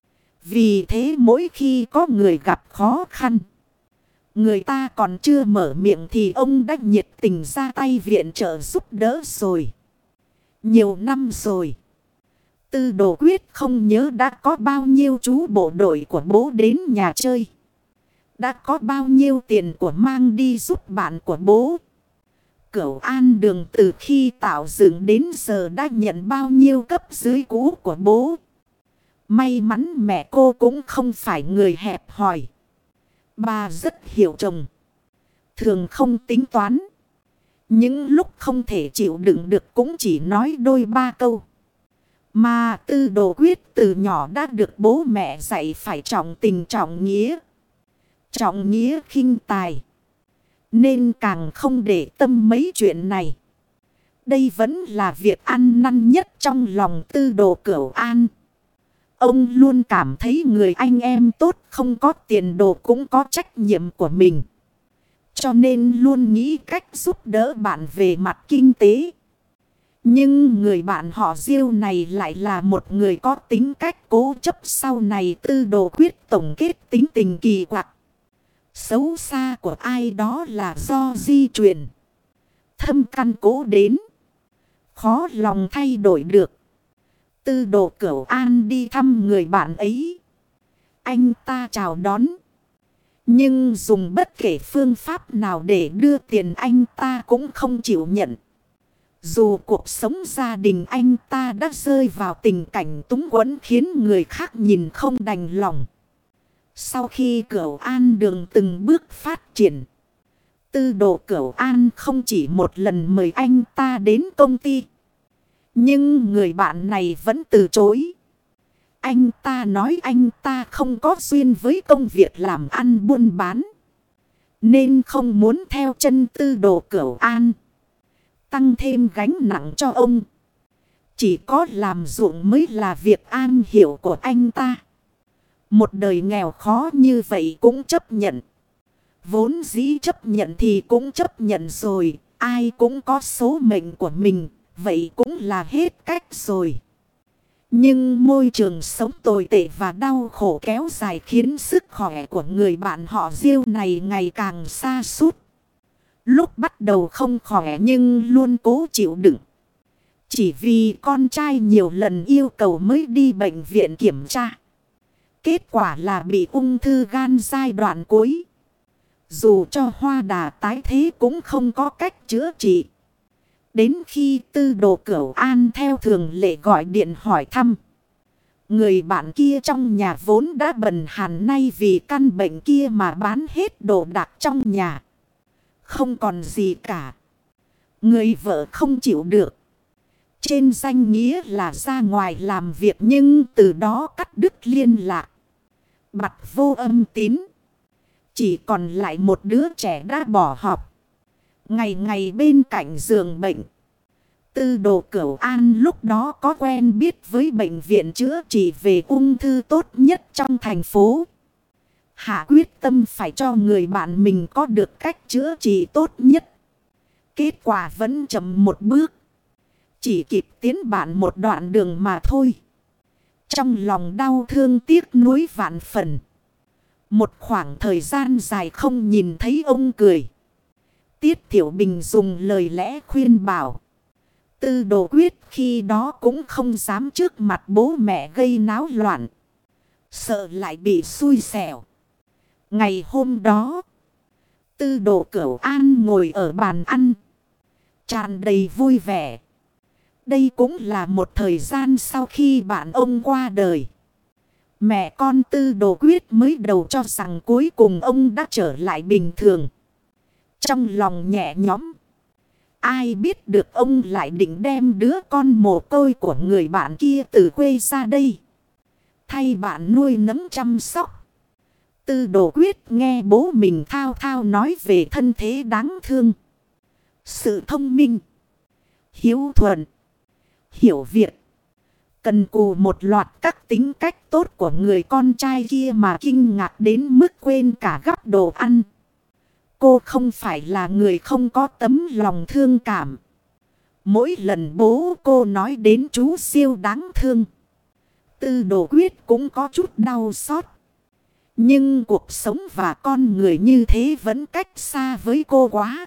Vì thế mỗi khi có người gặp khó khăn, người ta còn chưa mở miệng thì ông đã nhiệt tình ra tay viện trợ giúp đỡ rồi. Nhiều năm rồi, Tư Đồ Quyết không nhớ đã có bao nhiêu chú bộ đội của bố đến nhà chơi. Đã có bao nhiêu tiền của mang đi giúp bạn của bố. Cửu An Đường từ khi tạo dựng đến giờ đã nhận bao nhiêu cấp dưới cũ của bố. May mắn mẹ cô cũng không phải người hẹp hòi. Bà rất hiểu chồng, thường không tính toán. Những lúc không thể chịu đựng được cũng chỉ nói đôi ba câu. Mà Tư Đồ Quyết từ nhỏ đã được bố mẹ dạy phải trọng tình trọng nghĩa. Trọng nghĩa khinh tài. Nên càng không để tâm mấy chuyện này. Đây vẫn là việc ăn năn nhất trong lòng Tư Đồ Cửu An. Ông luôn cảm thấy người anh em tốt không có tiền đồ cũng có trách nhiệm của mình. Cho nên luôn nghĩ cách giúp đỡ bạn về mặt kinh tế. Nhưng người bạn họ Diêu này lại là một người có tính cách cố chấp. Sau này Tư Đồ Quyết tổng kết tính tình kỳ quặc. Xấu xa của ai đó là do di truyền, thâm căn cố đến, khó lòng thay đổi được. Tư Đồ Cửu An đi thăm người bạn ấy, anh ta chào đón. Nhưng dùng bất kể phương pháp nào để đưa tiền anh ta cũng không chịu nhận. Dù cuộc sống gia đình anh ta đã rơi vào tình cảnh túng quẫn khiến người khác nhìn không đành lòng. Sau khi Cửu An Đường từng bước phát triển, Tư Đồ Cửu An không chỉ một lần mời anh ta đến công ty. Nhưng người bạn này vẫn từ chối. Anh ta nói anh ta không có duyên với công việc làm ăn buôn bán, nên không muốn theo chân Tư Đồ Cửu An, tăng thêm gánh nặng cho ông. Chỉ có làm ruộng mới là việc an hiểu của anh ta. Một đời nghèo khó như vậy cũng chấp nhận. Vốn dĩ chấp nhận thì cũng chấp nhận rồi. Ai cũng có số mệnh của mình. Vậy cũng là hết cách rồi. Nhưng môi trường sống tồi tệ và đau khổ kéo dài khiến sức khỏe của người bạn họ Diêu này ngày càng sa sút. Lúc bắt đầu không khỏe nhưng luôn cố chịu đựng. Chỉ vì con trai nhiều lần yêu cầu mới đi bệnh viện kiểm tra. Kết quả là bị ung thư gan giai đoạn cuối. Dù cho hoa đà tái thế cũng không có cách chữa trị. Đến khi Tư Đồ Cửu An theo thường lệ gọi điện hỏi thăm. Người bạn kia trong nhà vốn đã bần hàn nay vì căn bệnh kia mà bán hết đồ đạc trong nhà. Không còn gì cả. Người vợ không chịu được. Trên danh nghĩa là ra ngoài làm việc nhưng từ đó cắt đứt liên lạc. Bặt vô âm tín. Chỉ còn lại một đứa trẻ đã bỏ học. Ngày ngày bên cạnh giường bệnh. Tư Đồ Cửu An lúc đó có quen biết với bệnh viện chữa trị về ung thư tốt nhất trong thành phố. Hạ quyết tâm phải cho người bạn mình có được cách chữa trị tốt nhất. Kết quả vẫn chậm một bước. Chỉ kịp tiến bạn một đoạn đường mà thôi. Trong lòng đau thương tiếc nuối vạn phần. Một khoảng thời gian dài không nhìn thấy ông cười. Tiết Thiểu Bình dùng lời lẽ khuyên bảo. Tư Đồ Quyết khi đó cũng không dám trước mặt bố mẹ gây náo loạn. Sợ lại bị xui xẻo. Ngày hôm đó, Tư Đồ Cửu An ngồi ở bàn ăn, tràn đầy vui vẻ. Đây cũng là một thời gian sau khi bạn ông qua đời. Mẹ con Tư Đồ Quyết mới đầu cho rằng cuối cùng ông đã trở lại bình thường. Trong lòng nhẹ nhõm. Ai biết được ông lại định đem đứa con mồ côi của người bạn kia từ quê ra đây, thay bạn nuôi nấng chăm sóc. Tư Đồ Quyết nghe bố mình thao thao nói về thân thế đáng thương, sự thông minh, hiếu thuận, hiểu việc, cần cù một loạt các tính cách tốt của người con trai kia mà kinh ngạc đến mức quên cả gắp đồ ăn. Cô không phải là người không có tấm lòng thương cảm. Mỗi lần bố cô nói đến chú siêu đáng thương, Tư Đồ Quyết cũng có chút đau xót. Nhưng cuộc sống và con người như thế vẫn cách xa với cô quá.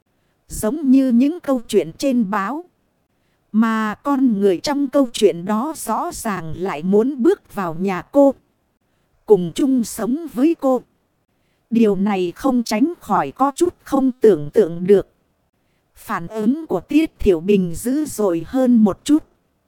Giống như những câu chuyện trên báo, mà con người trong câu chuyện đó rõ ràng lại muốn bước vào nhà cô, cùng chung sống với cô. Điều này không tránh khỏi có chút không tưởng tượng được. Phản ứng của Tiết Thiểu Bình dữ dội hơn một chút.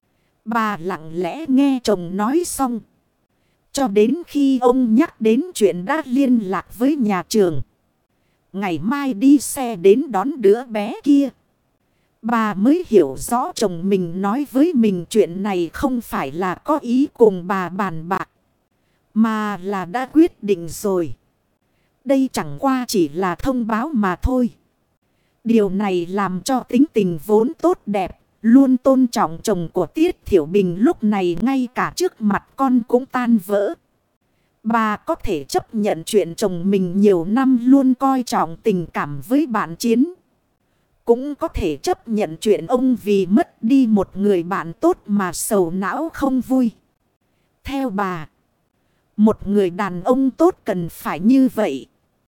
Bà lặng lẽ nghe chồng nói xong, cho đến khi ông nhắc đến chuyện đã liên lạc với nhà trường, ngày mai đi xe đến đón đứa bé kia, bà mới hiểu rõ chồng mình nói với mình chuyện này không phải là có ý cùng bà bàn bạc, mà là đã quyết định rồi. Đây chẳng qua chỉ là thông báo mà thôi. Điều này làm cho tính tình vốn tốt đẹp, luôn tôn trọng chồng của Tiết Thiểu Bình lúc này ngay cả trước mặt con cũng tan vỡ. Bà có thể chấp nhận chuyện chồng mình nhiều năm luôn coi trọng tình cảm với bạn Chiến. Cũng có thể chấp nhận chuyện ông vì mất đi một người bạn tốt mà sầu não không vui. Theo bà, một người đàn ông tốt cần phải như vậy.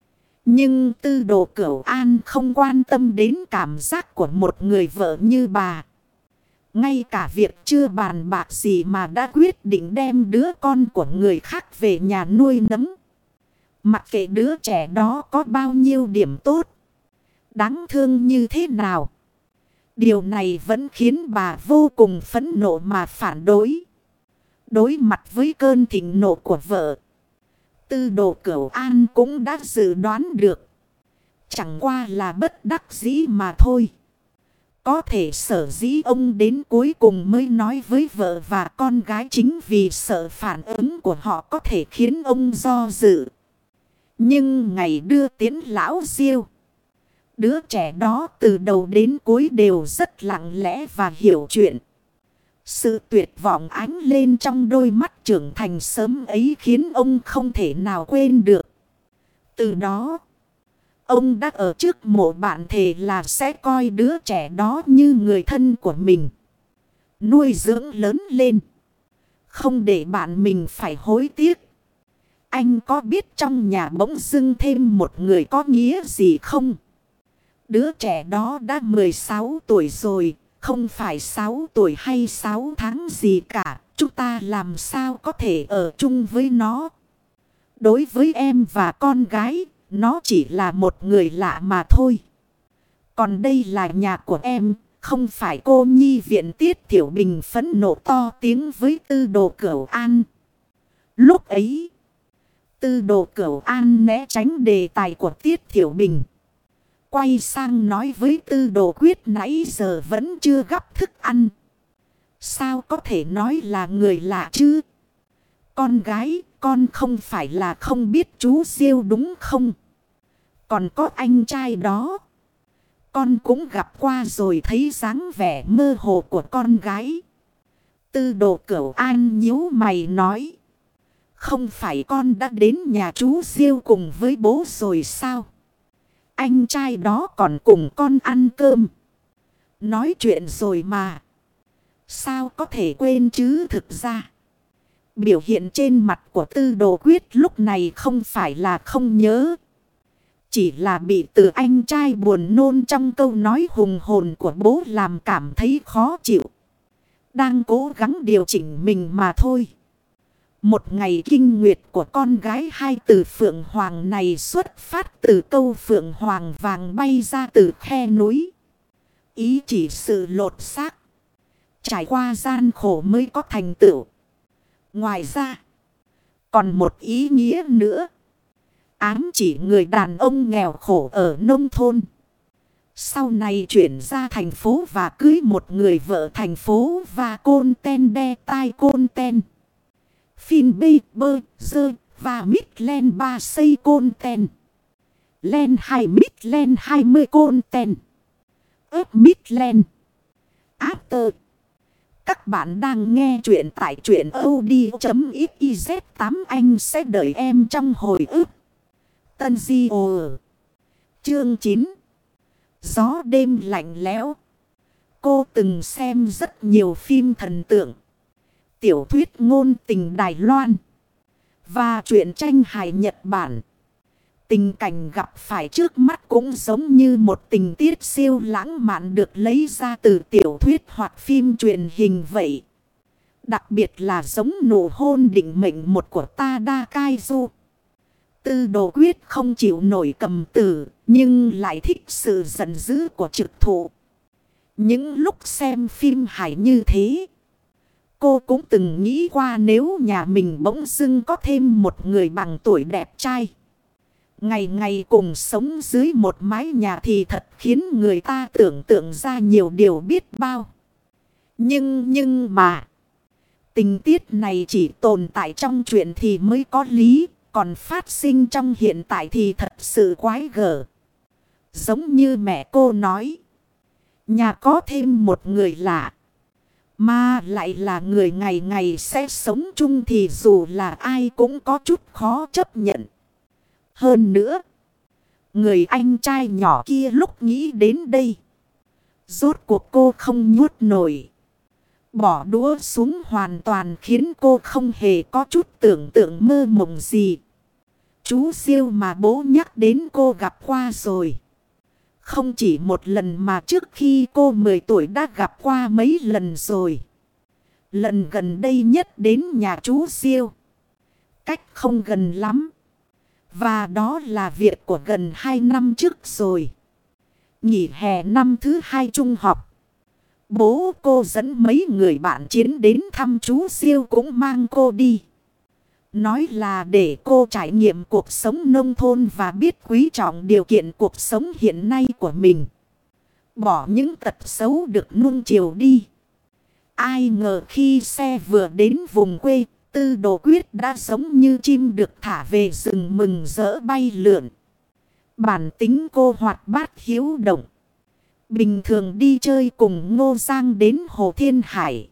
Nhưng Tư Đồ Cửu An không quan tâm đến cảm giác của một người vợ như bà. Ngay cả việc chưa bàn bạc gì mà đã quyết định đem đứa con của người khác về nhà nuôi nấng. Mặc kệ đứa trẻ đó có bao nhiêu điểm tốt, đáng thương như thế nào, điều này vẫn khiến bà vô cùng phẫn nộ mà phản đối. Đối mặt với cơn thịnh nộ của vợ, Tư Đồ Cửu An cũng đã dự đoán được. Chẳng qua là bất đắc dĩ mà thôi. Có thể sở dĩ ông đến cuối cùng mới nói với vợ và con gái chính vì sợ phản ứng của họ có thể khiến ông do dự. Nhưng ngày đưa tiến lão Diêu, đứa trẻ đó từ đầu đến cuối đều rất lặng lẽ và hiểu chuyện. Sự tuyệt vọng ánh lên trong đôi mắt trưởng thành sớm ấy khiến ông không thể nào quên được. Từ đó, ông đã ở trước mộ bạn thề là sẽ coi đứa trẻ đó như người thân của mình, nuôi dưỡng lớn lên, không để bạn mình phải hối tiếc. Anh có biết trong nhà bỗng dưng thêm một người có nghĩa gì không? Đứa trẻ đó đã mười sáu tuổi rồi, không phải sáu tuổi hay sáu tháng gì cả. Chúng ta làm sao có thể ở chung với nó? Đối với em và con gái, nó chỉ là một người lạ mà thôi. Còn đây là nhà của em, không phải cô nhi viện. Tiết Thiểu Bình phẫn nộ to tiếng với Tư Đồ Cửu An. Lúc ấy, Tư Đồ Cửu An né tránh đề tài của Tiết Thiểu Bình, quay sang nói với Tư Đồ Quyết nãy giờ vẫn chưa gắp thức ăn. Sao có thể nói là người lạ chứ? Con gái, con không phải là không biết chú Diêu đúng không? Còn có anh trai đó, con cũng gặp qua rồi, thấy dáng vẻ mơ hồ của con gái. Tư Đồ Cửu An nhíu mày nói. Không phải con đã đến nhà chú Diêu cùng với bố rồi sao? Anh trai đó còn cùng con ăn cơm, nói chuyện rồi mà. Sao có thể quên chứ? Thực ra, biểu hiện trên mặt của Tư Đồ Quyết lúc này không phải là không nhớ. Chỉ là bị từ anh trai buồn nôn trong câu nói hùng hồn của bố làm cảm thấy khó chịu. Đang cố gắng điều chỉnh mình mà thôi. Một ngày kinh nguyệt của con gái hai từ Phượng Hoàng này xuất phát từ câu Phượng Hoàng vàng bay ra từ khe núi. Ý chỉ sự lột xác, trải qua gian khổ mới có thành tựu. Ngoài ra, còn một ý nghĩa nữa. Ám chỉ người đàn ông nghèo khổ ở nông thôn, Sau này chuyển ra thành phố và cưới một người vợ thành phố và côn ten đe tai côn ten. Phin bê bơ dơ và mít len ba xây côn ten. Len hai mít len hai mươi côn ten. ớp mít len. After. Các bạn đang nghe chuyện tại truyện audio.xyz. Tám anh sẽ đợi em trong hồi ức. Tân Di Ồ. Chương chín. Gió đêm lạnh lẽo. Cô từng xem rất nhiều phim thần tượng, tiểu thuyết ngôn tình Đài Loan và truyện tranh hài Nhật Bản. Tình cảnh gặp phải trước mắt cũng giống như một tình tiết siêu lãng mạn được lấy ra từ tiểu thuyết hoặc phim truyền hình vậy. Đặc biệt là giống nụ hôn định mệnh một của Tadakaiju. Tư Đồ Quyết không chịu nổi cầm tử, nhưng lại thích sự giận dữ của trực thụ. Những lúc xem phim hài như thế, cô cũng từng nghĩ qua nếu nhà mình bỗng dưng có thêm một người bằng tuổi đẹp trai, ngày ngày cùng sống dưới một mái nhà thì thật khiến người ta tưởng tượng ra nhiều điều biết bao. Nhưng nhưng mà, tình tiết này chỉ tồn tại trong truyện thì mới có lý, còn phát sinh trong hiện tại thì thật sự quái gở. Giống như mẹ cô nói, nhà có thêm một người lạ, mà lại là người ngày ngày sẽ sống chung thì dù là ai cũng có chút khó chấp nhận. Hơn nữa, người anh trai nhỏ kia lúc nghĩ đến đây, rốt cuộc cô không nuốt nổi. Bỏ đũa xuống hoàn toàn khiến cô không hề có chút tưởng tượng mơ mộng gì. Chú Siêu mà bố nhắc đến cô gặp qua rồi. Không chỉ một lần mà trước khi cô mười tuổi đã gặp qua mấy lần rồi. Lần gần đây nhất đến nhà chú Siêu, cách không gần lắm. Và đó là việc của gần hai năm trước rồi. Nghỉ hè năm thứ hai trung học, bố cô dẫn mấy người bạn chiến đến thăm chú Siêu cũng mang cô đi. Nói là để cô trải nghiệm cuộc sống nông thôn và biết quý trọng điều kiện cuộc sống hiện nay của mình. Bỏ những tật xấu được nuông chiều đi. Ai ngờ khi xe vừa đến vùng quê, Tư Đồ Quyết đã giống như chim được thả về rừng mừng rỡ bay lượn. Bản tính cô hoạt bát hiếu động. Bình thường đi chơi cùng Ngô Giang đến Hồ Thiên Hải,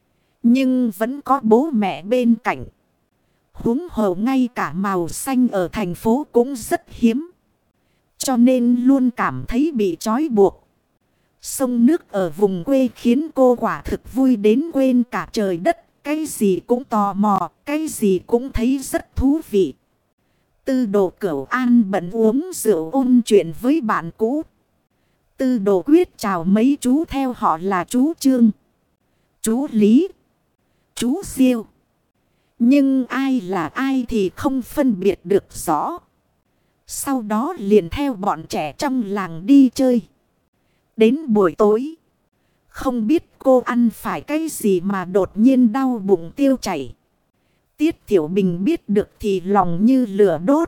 nhưng vẫn có bố mẹ bên cạnh. Huống hồ ngay cả màu xanh ở thành phố cũng rất hiếm, cho nên luôn cảm thấy bị trói buộc. Sông nước ở vùng quê khiến cô quả thực vui đến quên cả trời đất. Cái gì cũng tò mò, cái gì cũng thấy rất thú vị. Tư Đồ Cửu An bận uống rượu ôn chuyện với bạn cũ. Tư Đồ Quyết chào mấy chú theo họ là chú Trương, chú Lý, chú Siêu. Nhưng ai là ai thì không phân biệt được rõ. Sau đó liền theo bọn trẻ trong làng đi chơi. Đến buổi tối, không biết cô ăn phải cái gì mà đột nhiên đau bụng tiêu chảy. Tiết Tiểu Bình biết được thì lòng như lửa đốt.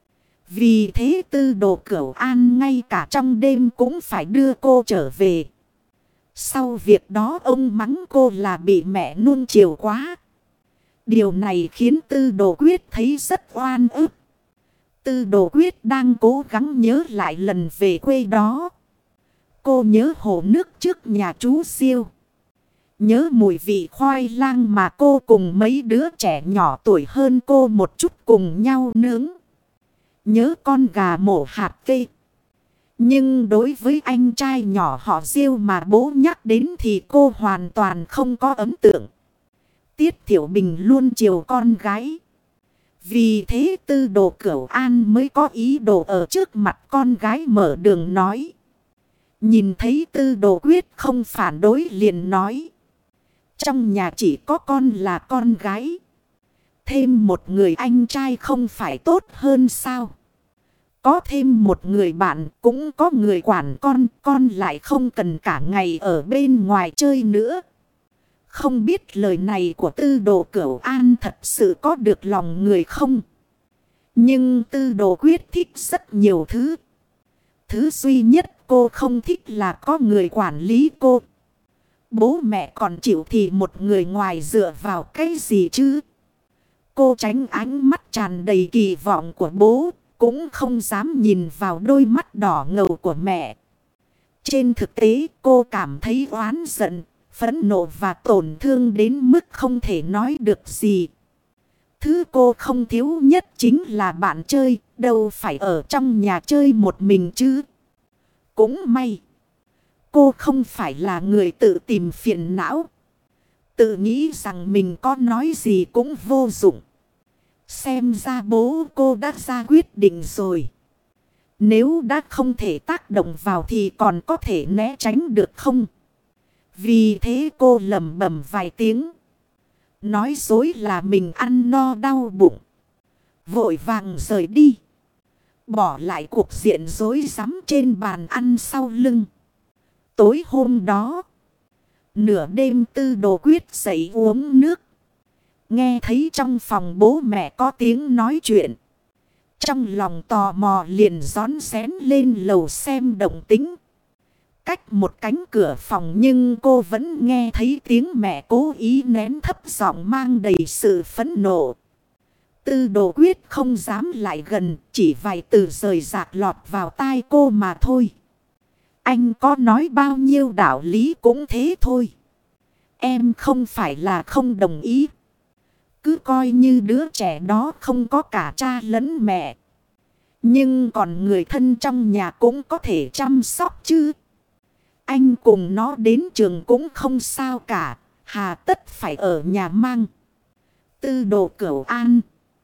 Vì thế Tư Đồ Cửu An ngay cả trong đêm cũng phải đưa cô trở về. Sau việc đó ông mắng cô là bị mẹ nuông chiều quá. Điều này khiến Tư Đồ Quyết thấy rất oan ức. Tư Đồ Quyết đang cố gắng nhớ lại lần về quê đó. Cô nhớ hồ nước trước nhà chú Siêu. Nhớ mùi vị khoai lang mà cô cùng mấy đứa trẻ nhỏ tuổi hơn cô một chút cùng nhau nướng. Nhớ con gà mổ hạt cây. Nhưng đối với anh trai nhỏ họ Siêu mà bố nhắc đến thì cô hoàn toàn không có ấn tượng. Tiết Thiểu Bình luôn chiều con gái. Vì thế Tư Đồ Cửu An mới có ý đồ ở trước mặt con gái mở đường nói. Nhìn thấy Tư Đồ Quyết không phản đối liền nói. Trong nhà chỉ có con là con gái. Thêm một người anh trai không phải tốt hơn sao? Có thêm một người bạn cũng có người quản con. Con lại không cần cả ngày ở bên ngoài chơi nữa. Không biết lời này của Tư Đồ Cửu An thật sự có được lòng người không? Nhưng Tư Đồ Quyết thích rất nhiều thứ. Thứ duy nhất cô không thích là có người quản lý cô. Bố mẹ còn chịu thì một người ngoài dựa vào cái gì chứ? Cô tránh ánh mắt tràn đầy kỳ vọng của bố, cũng không dám nhìn vào đôi mắt đỏ ngầu của mẹ. Trên thực tế cô cảm thấy oán giận, phẫn nộ và tổn thương đến mức không thể nói được gì. Thứ cô không thiếu nhất chính là bạn chơi, đâu phải ở trong nhà chơi một mình chứ. Cũng may, cô không phải là người tự tìm phiền não. Tự nghĩ rằng mình có nói gì cũng vô dụng. Xem ra bố cô đã ra quyết định rồi. Nếu đã không thể tác động vào thì còn có thể né tránh được không? Vì thế cô lẩm bẩm vài tiếng. Nói dối là mình ăn no đau bụng. Vội vàng rời đi. Bỏ lại cuộc diện rối rắm trên bàn ăn sau lưng. Tối hôm đó, nửa đêm Tư Đồ Quyết dậy uống nước. Nghe thấy trong phòng bố mẹ có tiếng nói chuyện. Trong lòng tò mò liền rón rén lên lầu xem động tĩnh. Cách một cánh cửa phòng nhưng cô vẫn nghe thấy tiếng mẹ cố ý nén thấp giọng mang đầy sự phẫn nộ. Tư Đồ Quyết không dám lại gần, chỉ vài từ rời rạc lọt vào tai cô mà thôi. Anh có nói bao nhiêu đạo lý cũng thế thôi. Em không phải là không đồng ý. Cứ coi như đứa trẻ đó không có cả cha lẫn mẹ. Nhưng còn người thân trong nhà cũng có thể chăm sóc chứ. Anh cùng nó đến trường cũng không sao cả. Hà tất phải ở nhà mang. Tư Đồ Cửu An.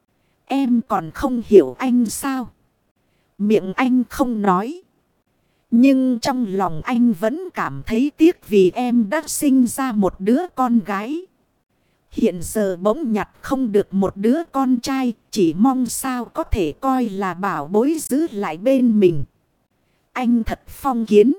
Em còn không hiểu anh sao? Miệng anh không nói. Nhưng trong lòng anh vẫn cảm thấy tiếc vì em đã sinh ra một đứa con gái. Hiện giờ bỗng nhặt không được một đứa con trai, chỉ mong sao có thể coi là bảo bối giữ lại bên mình. Anh thật phong kiến.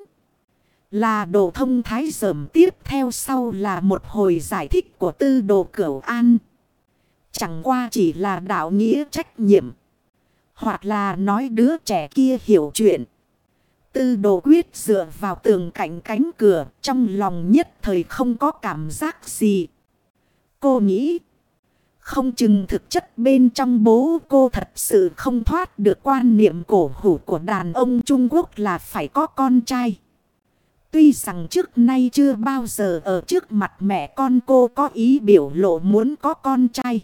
Là Đồ Thông Thái dởm tiếp theo sau là một hồi giải thích của Tư Đồ Cửu An. Chẳng qua chỉ là đạo nghĩa trách nhiệm. Hoặc là nói đứa trẻ kia hiểu chuyện. Tư Đồ Quyết dựa vào tường cạnh cánh cửa, trong lòng nhất thời không có cảm giác gì. Cô nghĩ, không chừng thực chất bên trong bố cô thật sự không thoát được quan niệm cổ hủ của đàn ông Trung Quốc là phải có con trai. Tuy rằng trước nay chưa bao giờ ở trước mặt mẹ con cô có ý biểu lộ muốn có con trai.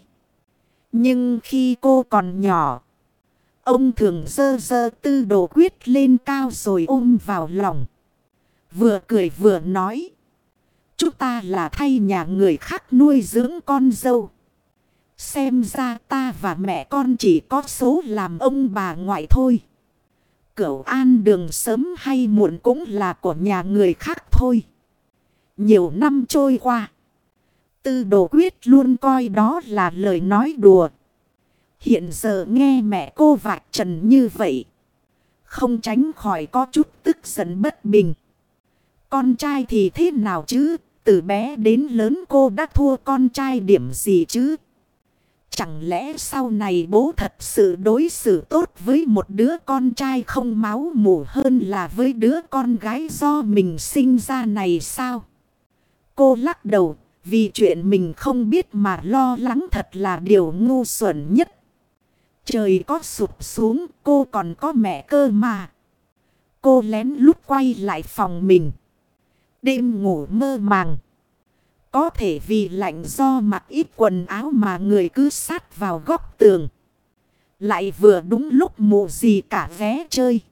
Nhưng khi cô còn nhỏ, ông thường dơ dơ Tư Đồ Quyết lên cao rồi ôm vào lòng. Vừa cười vừa nói. Chúng ta là thay nhà người khác nuôi dưỡng con dâu. Xem ra ta và mẹ con chỉ có số làm ông bà ngoại thôi. Cửu An đường sớm hay muộn cũng là của nhà người khác thôi. Nhiều năm trôi qua, Tư Đồ Quyết luôn coi đó là lời nói đùa. Hiện giờ nghe mẹ cô vạch trần như vậy, không tránh khỏi có chút tức giận bất bình. Con trai thì thế nào chứ? Từ bé đến lớn cô đã thua con trai điểm gì chứ? Chẳng lẽ sau này bố thật sự đối xử tốt với một đứa con trai không máu mủ hơn là với đứa con gái do mình sinh ra này sao? Cô lắc đầu, vì chuyện mình không biết mà lo lắng thật là điều ngu xuẩn nhất. Trời có sụp xuống, cô còn có mẹ cơ mà. Cô lén lút quay lại phòng mình. Đêm ngủ mơ màng. Có thể vì lạnh do mặc ít quần áo mà người cứ sát vào góc tường. Lại vừa đúng lúc mụ gì cả ghé chơi.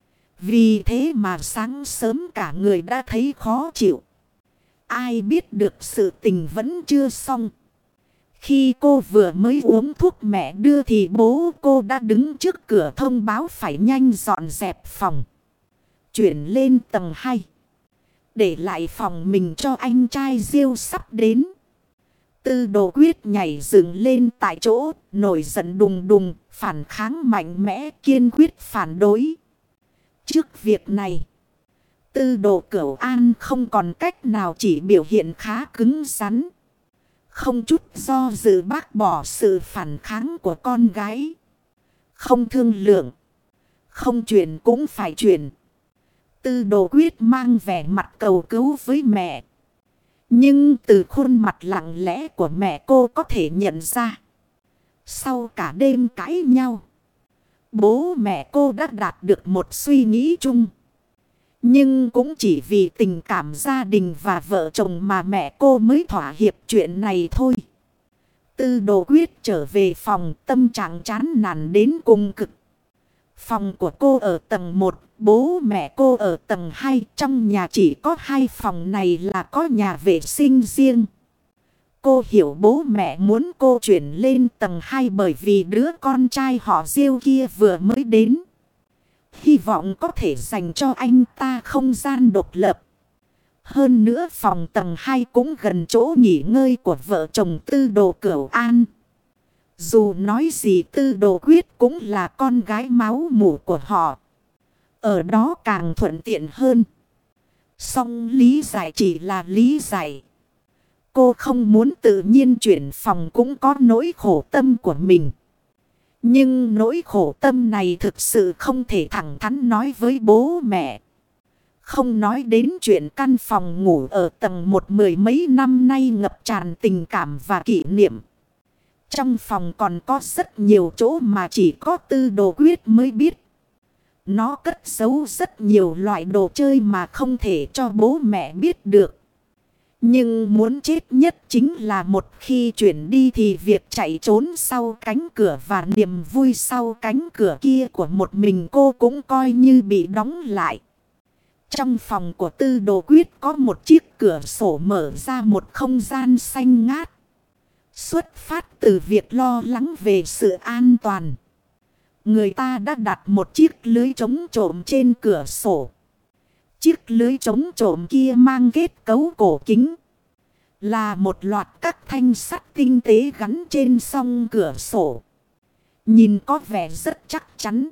Vì thế mà sáng sớm cả người đã thấy khó chịu. Ai biết được sự tình vẫn chưa xong. Khi cô vừa mới uống thuốc mẹ đưa thì bố cô đã đứng trước cửa thông báo phải nhanh dọn dẹp phòng. Chuyển lên tầng hai. Để lại phòng mình cho anh trai Diêu sắp đến. Tư Đồ Quyết nhảy dựng lên tại chỗ, nổi giận đùng đùng, phản kháng mạnh mẽ, kiên quyết phản đối. Trước việc này, Tư Đồ Cửu An không còn cách nào chỉ biểu hiện khá cứng rắn. Không chút do dự bác bỏ sự phản kháng của con gái. Không thương lượng. Không chuyển cũng phải chuyển. Tư Đồ Quyết mang vẻ mặt cầu cứu với mẹ. Nhưng từ khuôn mặt lặng lẽ của mẹ cô có thể nhận ra. Sau cả đêm cãi nhau, bố mẹ cô đã đạt được một suy nghĩ chung. Nhưng cũng chỉ vì tình cảm gia đình và vợ chồng mà mẹ cô mới thỏa hiệp chuyện này thôi. Tư Đồ Quyết trở về phòng, tâm trạng chán nản đến cùng cực. Phòng của cô ở tầng một, bố mẹ cô ở tầng hai. Trong nhà chỉ có hai phòng này là có nhà vệ sinh riêng. Cô hiểu bố mẹ muốn cô chuyển lên tầng hai bởi vì đứa con trai họ Diêu kia vừa mới đến. Hy vọng có thể dành cho anh ta không gian độc lập. Hơn nữa phòng tầng hai cũng gần chỗ nghỉ ngơi của vợ chồng Tư Đồ Cửu An. Dù nói gì Tư Đồ Quyết cũng là con gái máu mủ của họ. Ở đó càng thuận tiện hơn. Song lý giải chỉ là lý giải. Cô không muốn tự nhiên chuyển phòng cũng có nỗi khổ tâm của mình. Nhưng nỗi khổ tâm này thực sự không thể thẳng thắn nói với bố mẹ. Không nói đến chuyện căn phòng ngủ ở tầng một mười mấy năm nay ngập tràn tình cảm và kỷ niệm. Trong phòng còn có rất nhiều chỗ mà chỉ có Tư Đồ Quyết mới biết. Nó cất giấu rất nhiều loại đồ chơi mà không thể cho bố mẹ biết được. Nhưng muốn chết nhất chính là một khi chuyển đi thì việc chạy trốn sau cánh cửa và niềm vui sau cánh cửa kia của một mình cô cũng coi như bị đóng lại. Trong phòng của Tư Đồ Quyết có một chiếc cửa sổ mở ra một không gian xanh ngát. Xuất phát từ việc lo lắng về sự an toàn, người ta đã đặt một chiếc lưới chống trộm trên cửa sổ. Chiếc lưới chống trộm kia mang kết cấu cổ kính. Là một loạt các thanh sắt tinh tế gắn trên song cửa sổ. Nhìn có vẻ rất chắc chắn.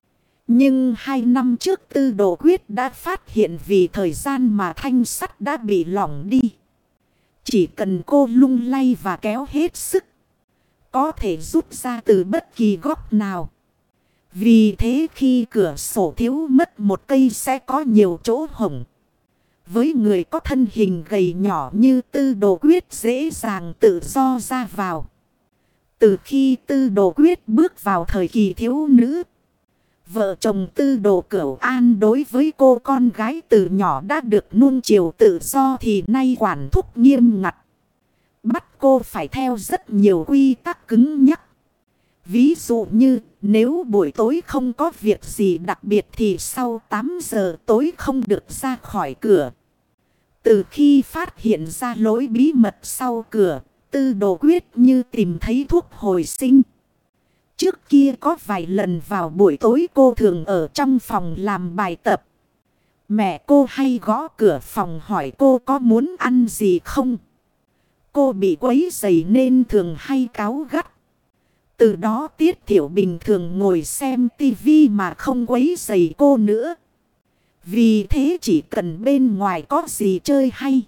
Nhưng hai năm trước Tư Đồ Quyết đã phát hiện vì thời gian mà thanh sắt đã bị lỏng đi. Chỉ cần cô lung lay và kéo hết sức, có thể rút ra từ bất kỳ góc nào. Vì thế khi cửa sổ thiếu mất một cây sẽ có nhiều chỗ hổng. Với người có thân hình gầy nhỏ như Tư Đồ Quyết dễ dàng tự do ra vào. Từ khi Tư Đồ Quyết bước vào thời kỳ thiếu nữ, vợ chồng Tư Đồ Cửu An đối với cô con gái từ nhỏ đã được nuông chiều tự do thì nay quản thúc nghiêm ngặt. Bắt cô phải theo rất nhiều quy tắc cứng nhắc. Ví dụ như nếu buổi tối không có việc gì đặc biệt thì sau tám giờ tối không được ra khỏi cửa. Từ khi phát hiện ra lối bí mật sau cửa, Tư Đồ Quyết như tìm thấy thuốc hồi sinh. Trước kia có vài lần vào buổi tối cô thường ở trong phòng làm bài tập. Mẹ cô hay gõ cửa phòng hỏi cô có muốn ăn gì không. Cô bị quấy rầy nên thường hay cáu gắt. Từ đó Tiết Thiểu bình thường ngồi xem tivi mà không quấy rầy cô nữa. Vì thế chỉ cần bên ngoài có gì chơi hay,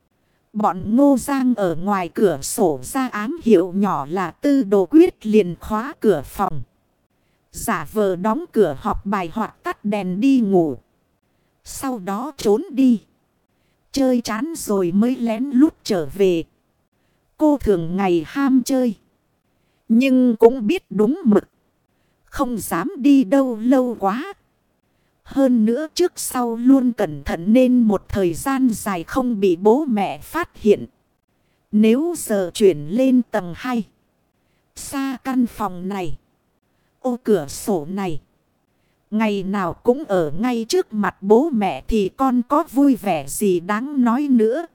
bọn Ngô Giang ở ngoài cửa sổ ra ám hiệu nhỏ là Tư Đồ Quyết liền khóa cửa phòng. Giả vờ đóng cửa học bài hoặc tắt đèn đi ngủ. Sau đó trốn đi. Chơi chán rồi mới lén lút trở về. Cô thường ngày ham chơi. Nhưng cũng biết đúng mực. Không dám đi đâu lâu quá. Hơn nữa trước sau luôn cẩn thận nên một thời gian dài không bị bố mẹ phát hiện. Nếu giờ chuyển lên tầng hai, xa căn phòng này, ô cửa sổ này, ngày nào cũng ở ngay trước mặt bố mẹ thì con có vui vẻ gì đáng nói nữa.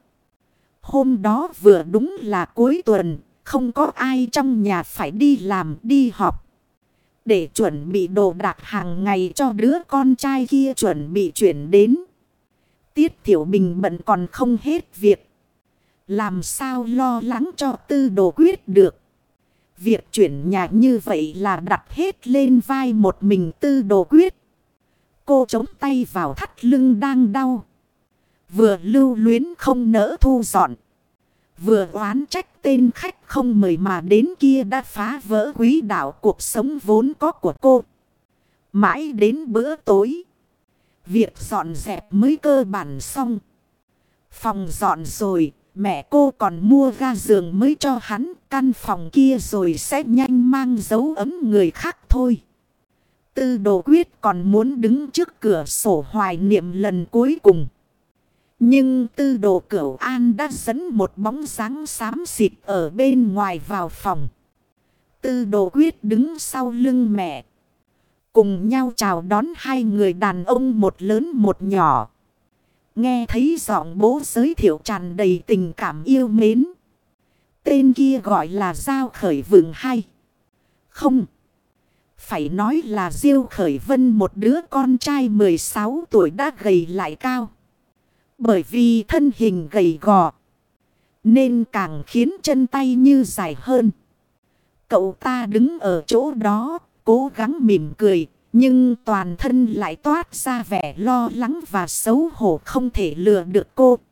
Hôm đó vừa đúng là cuối tuần, không có ai trong nhà phải đi làm đi học. Để chuẩn bị đồ đạc hàng ngày cho đứa con trai kia chuẩn bị chuyển đến. Tiết Thiểu Bình bận còn không hết việc. Làm sao lo lắng cho Tư Đồ Quyết được. Việc chuyển nhà như vậy là đặt hết lên vai một mình Tư Đồ Quyết. Cô chống tay vào thắt lưng đang đau. Vừa lưu luyến không nỡ thu dọn. Vừa oán trách tên khách không mời mà đến kia đã phá vỡ quý đạo cuộc sống vốn có của cô. Mãi đến bữa tối, Việc dọn dẹp mới cơ bản xong. Phòng dọn rồi, mẹ cô còn mua ga giường mới cho hắn. Căn phòng kia rồi sẽ nhanh mang dấu ấn người khác thôi. Tư Đồ Quyết còn muốn đứng trước cửa sổ hoài niệm lần cuối cùng. Nhưng Tư Đồ Cửu An đã dẫn một bóng dáng xám xịt ở bên ngoài vào phòng. Tư Đồ Quyết đứng sau lưng mẹ. Cùng nhau chào đón hai người đàn ông một lớn một nhỏ. Nghe thấy giọng bố giới thiệu tràn đầy tình cảm yêu mến. Tên kia gọi là Giao Khởi Vượng hay. Không. Phải nói là Diêu Khởi Vân, một đứa con trai mười sáu tuổi đã gầy lại cao. Bởi vì thân hình gầy gò nên càng khiến chân tay như dài hơn. Cậu ta đứng ở chỗ đó, cố gắng mỉm cười, nhưng toàn thân lại toát ra vẻ lo lắng và xấu hổ không thể lừa được cô.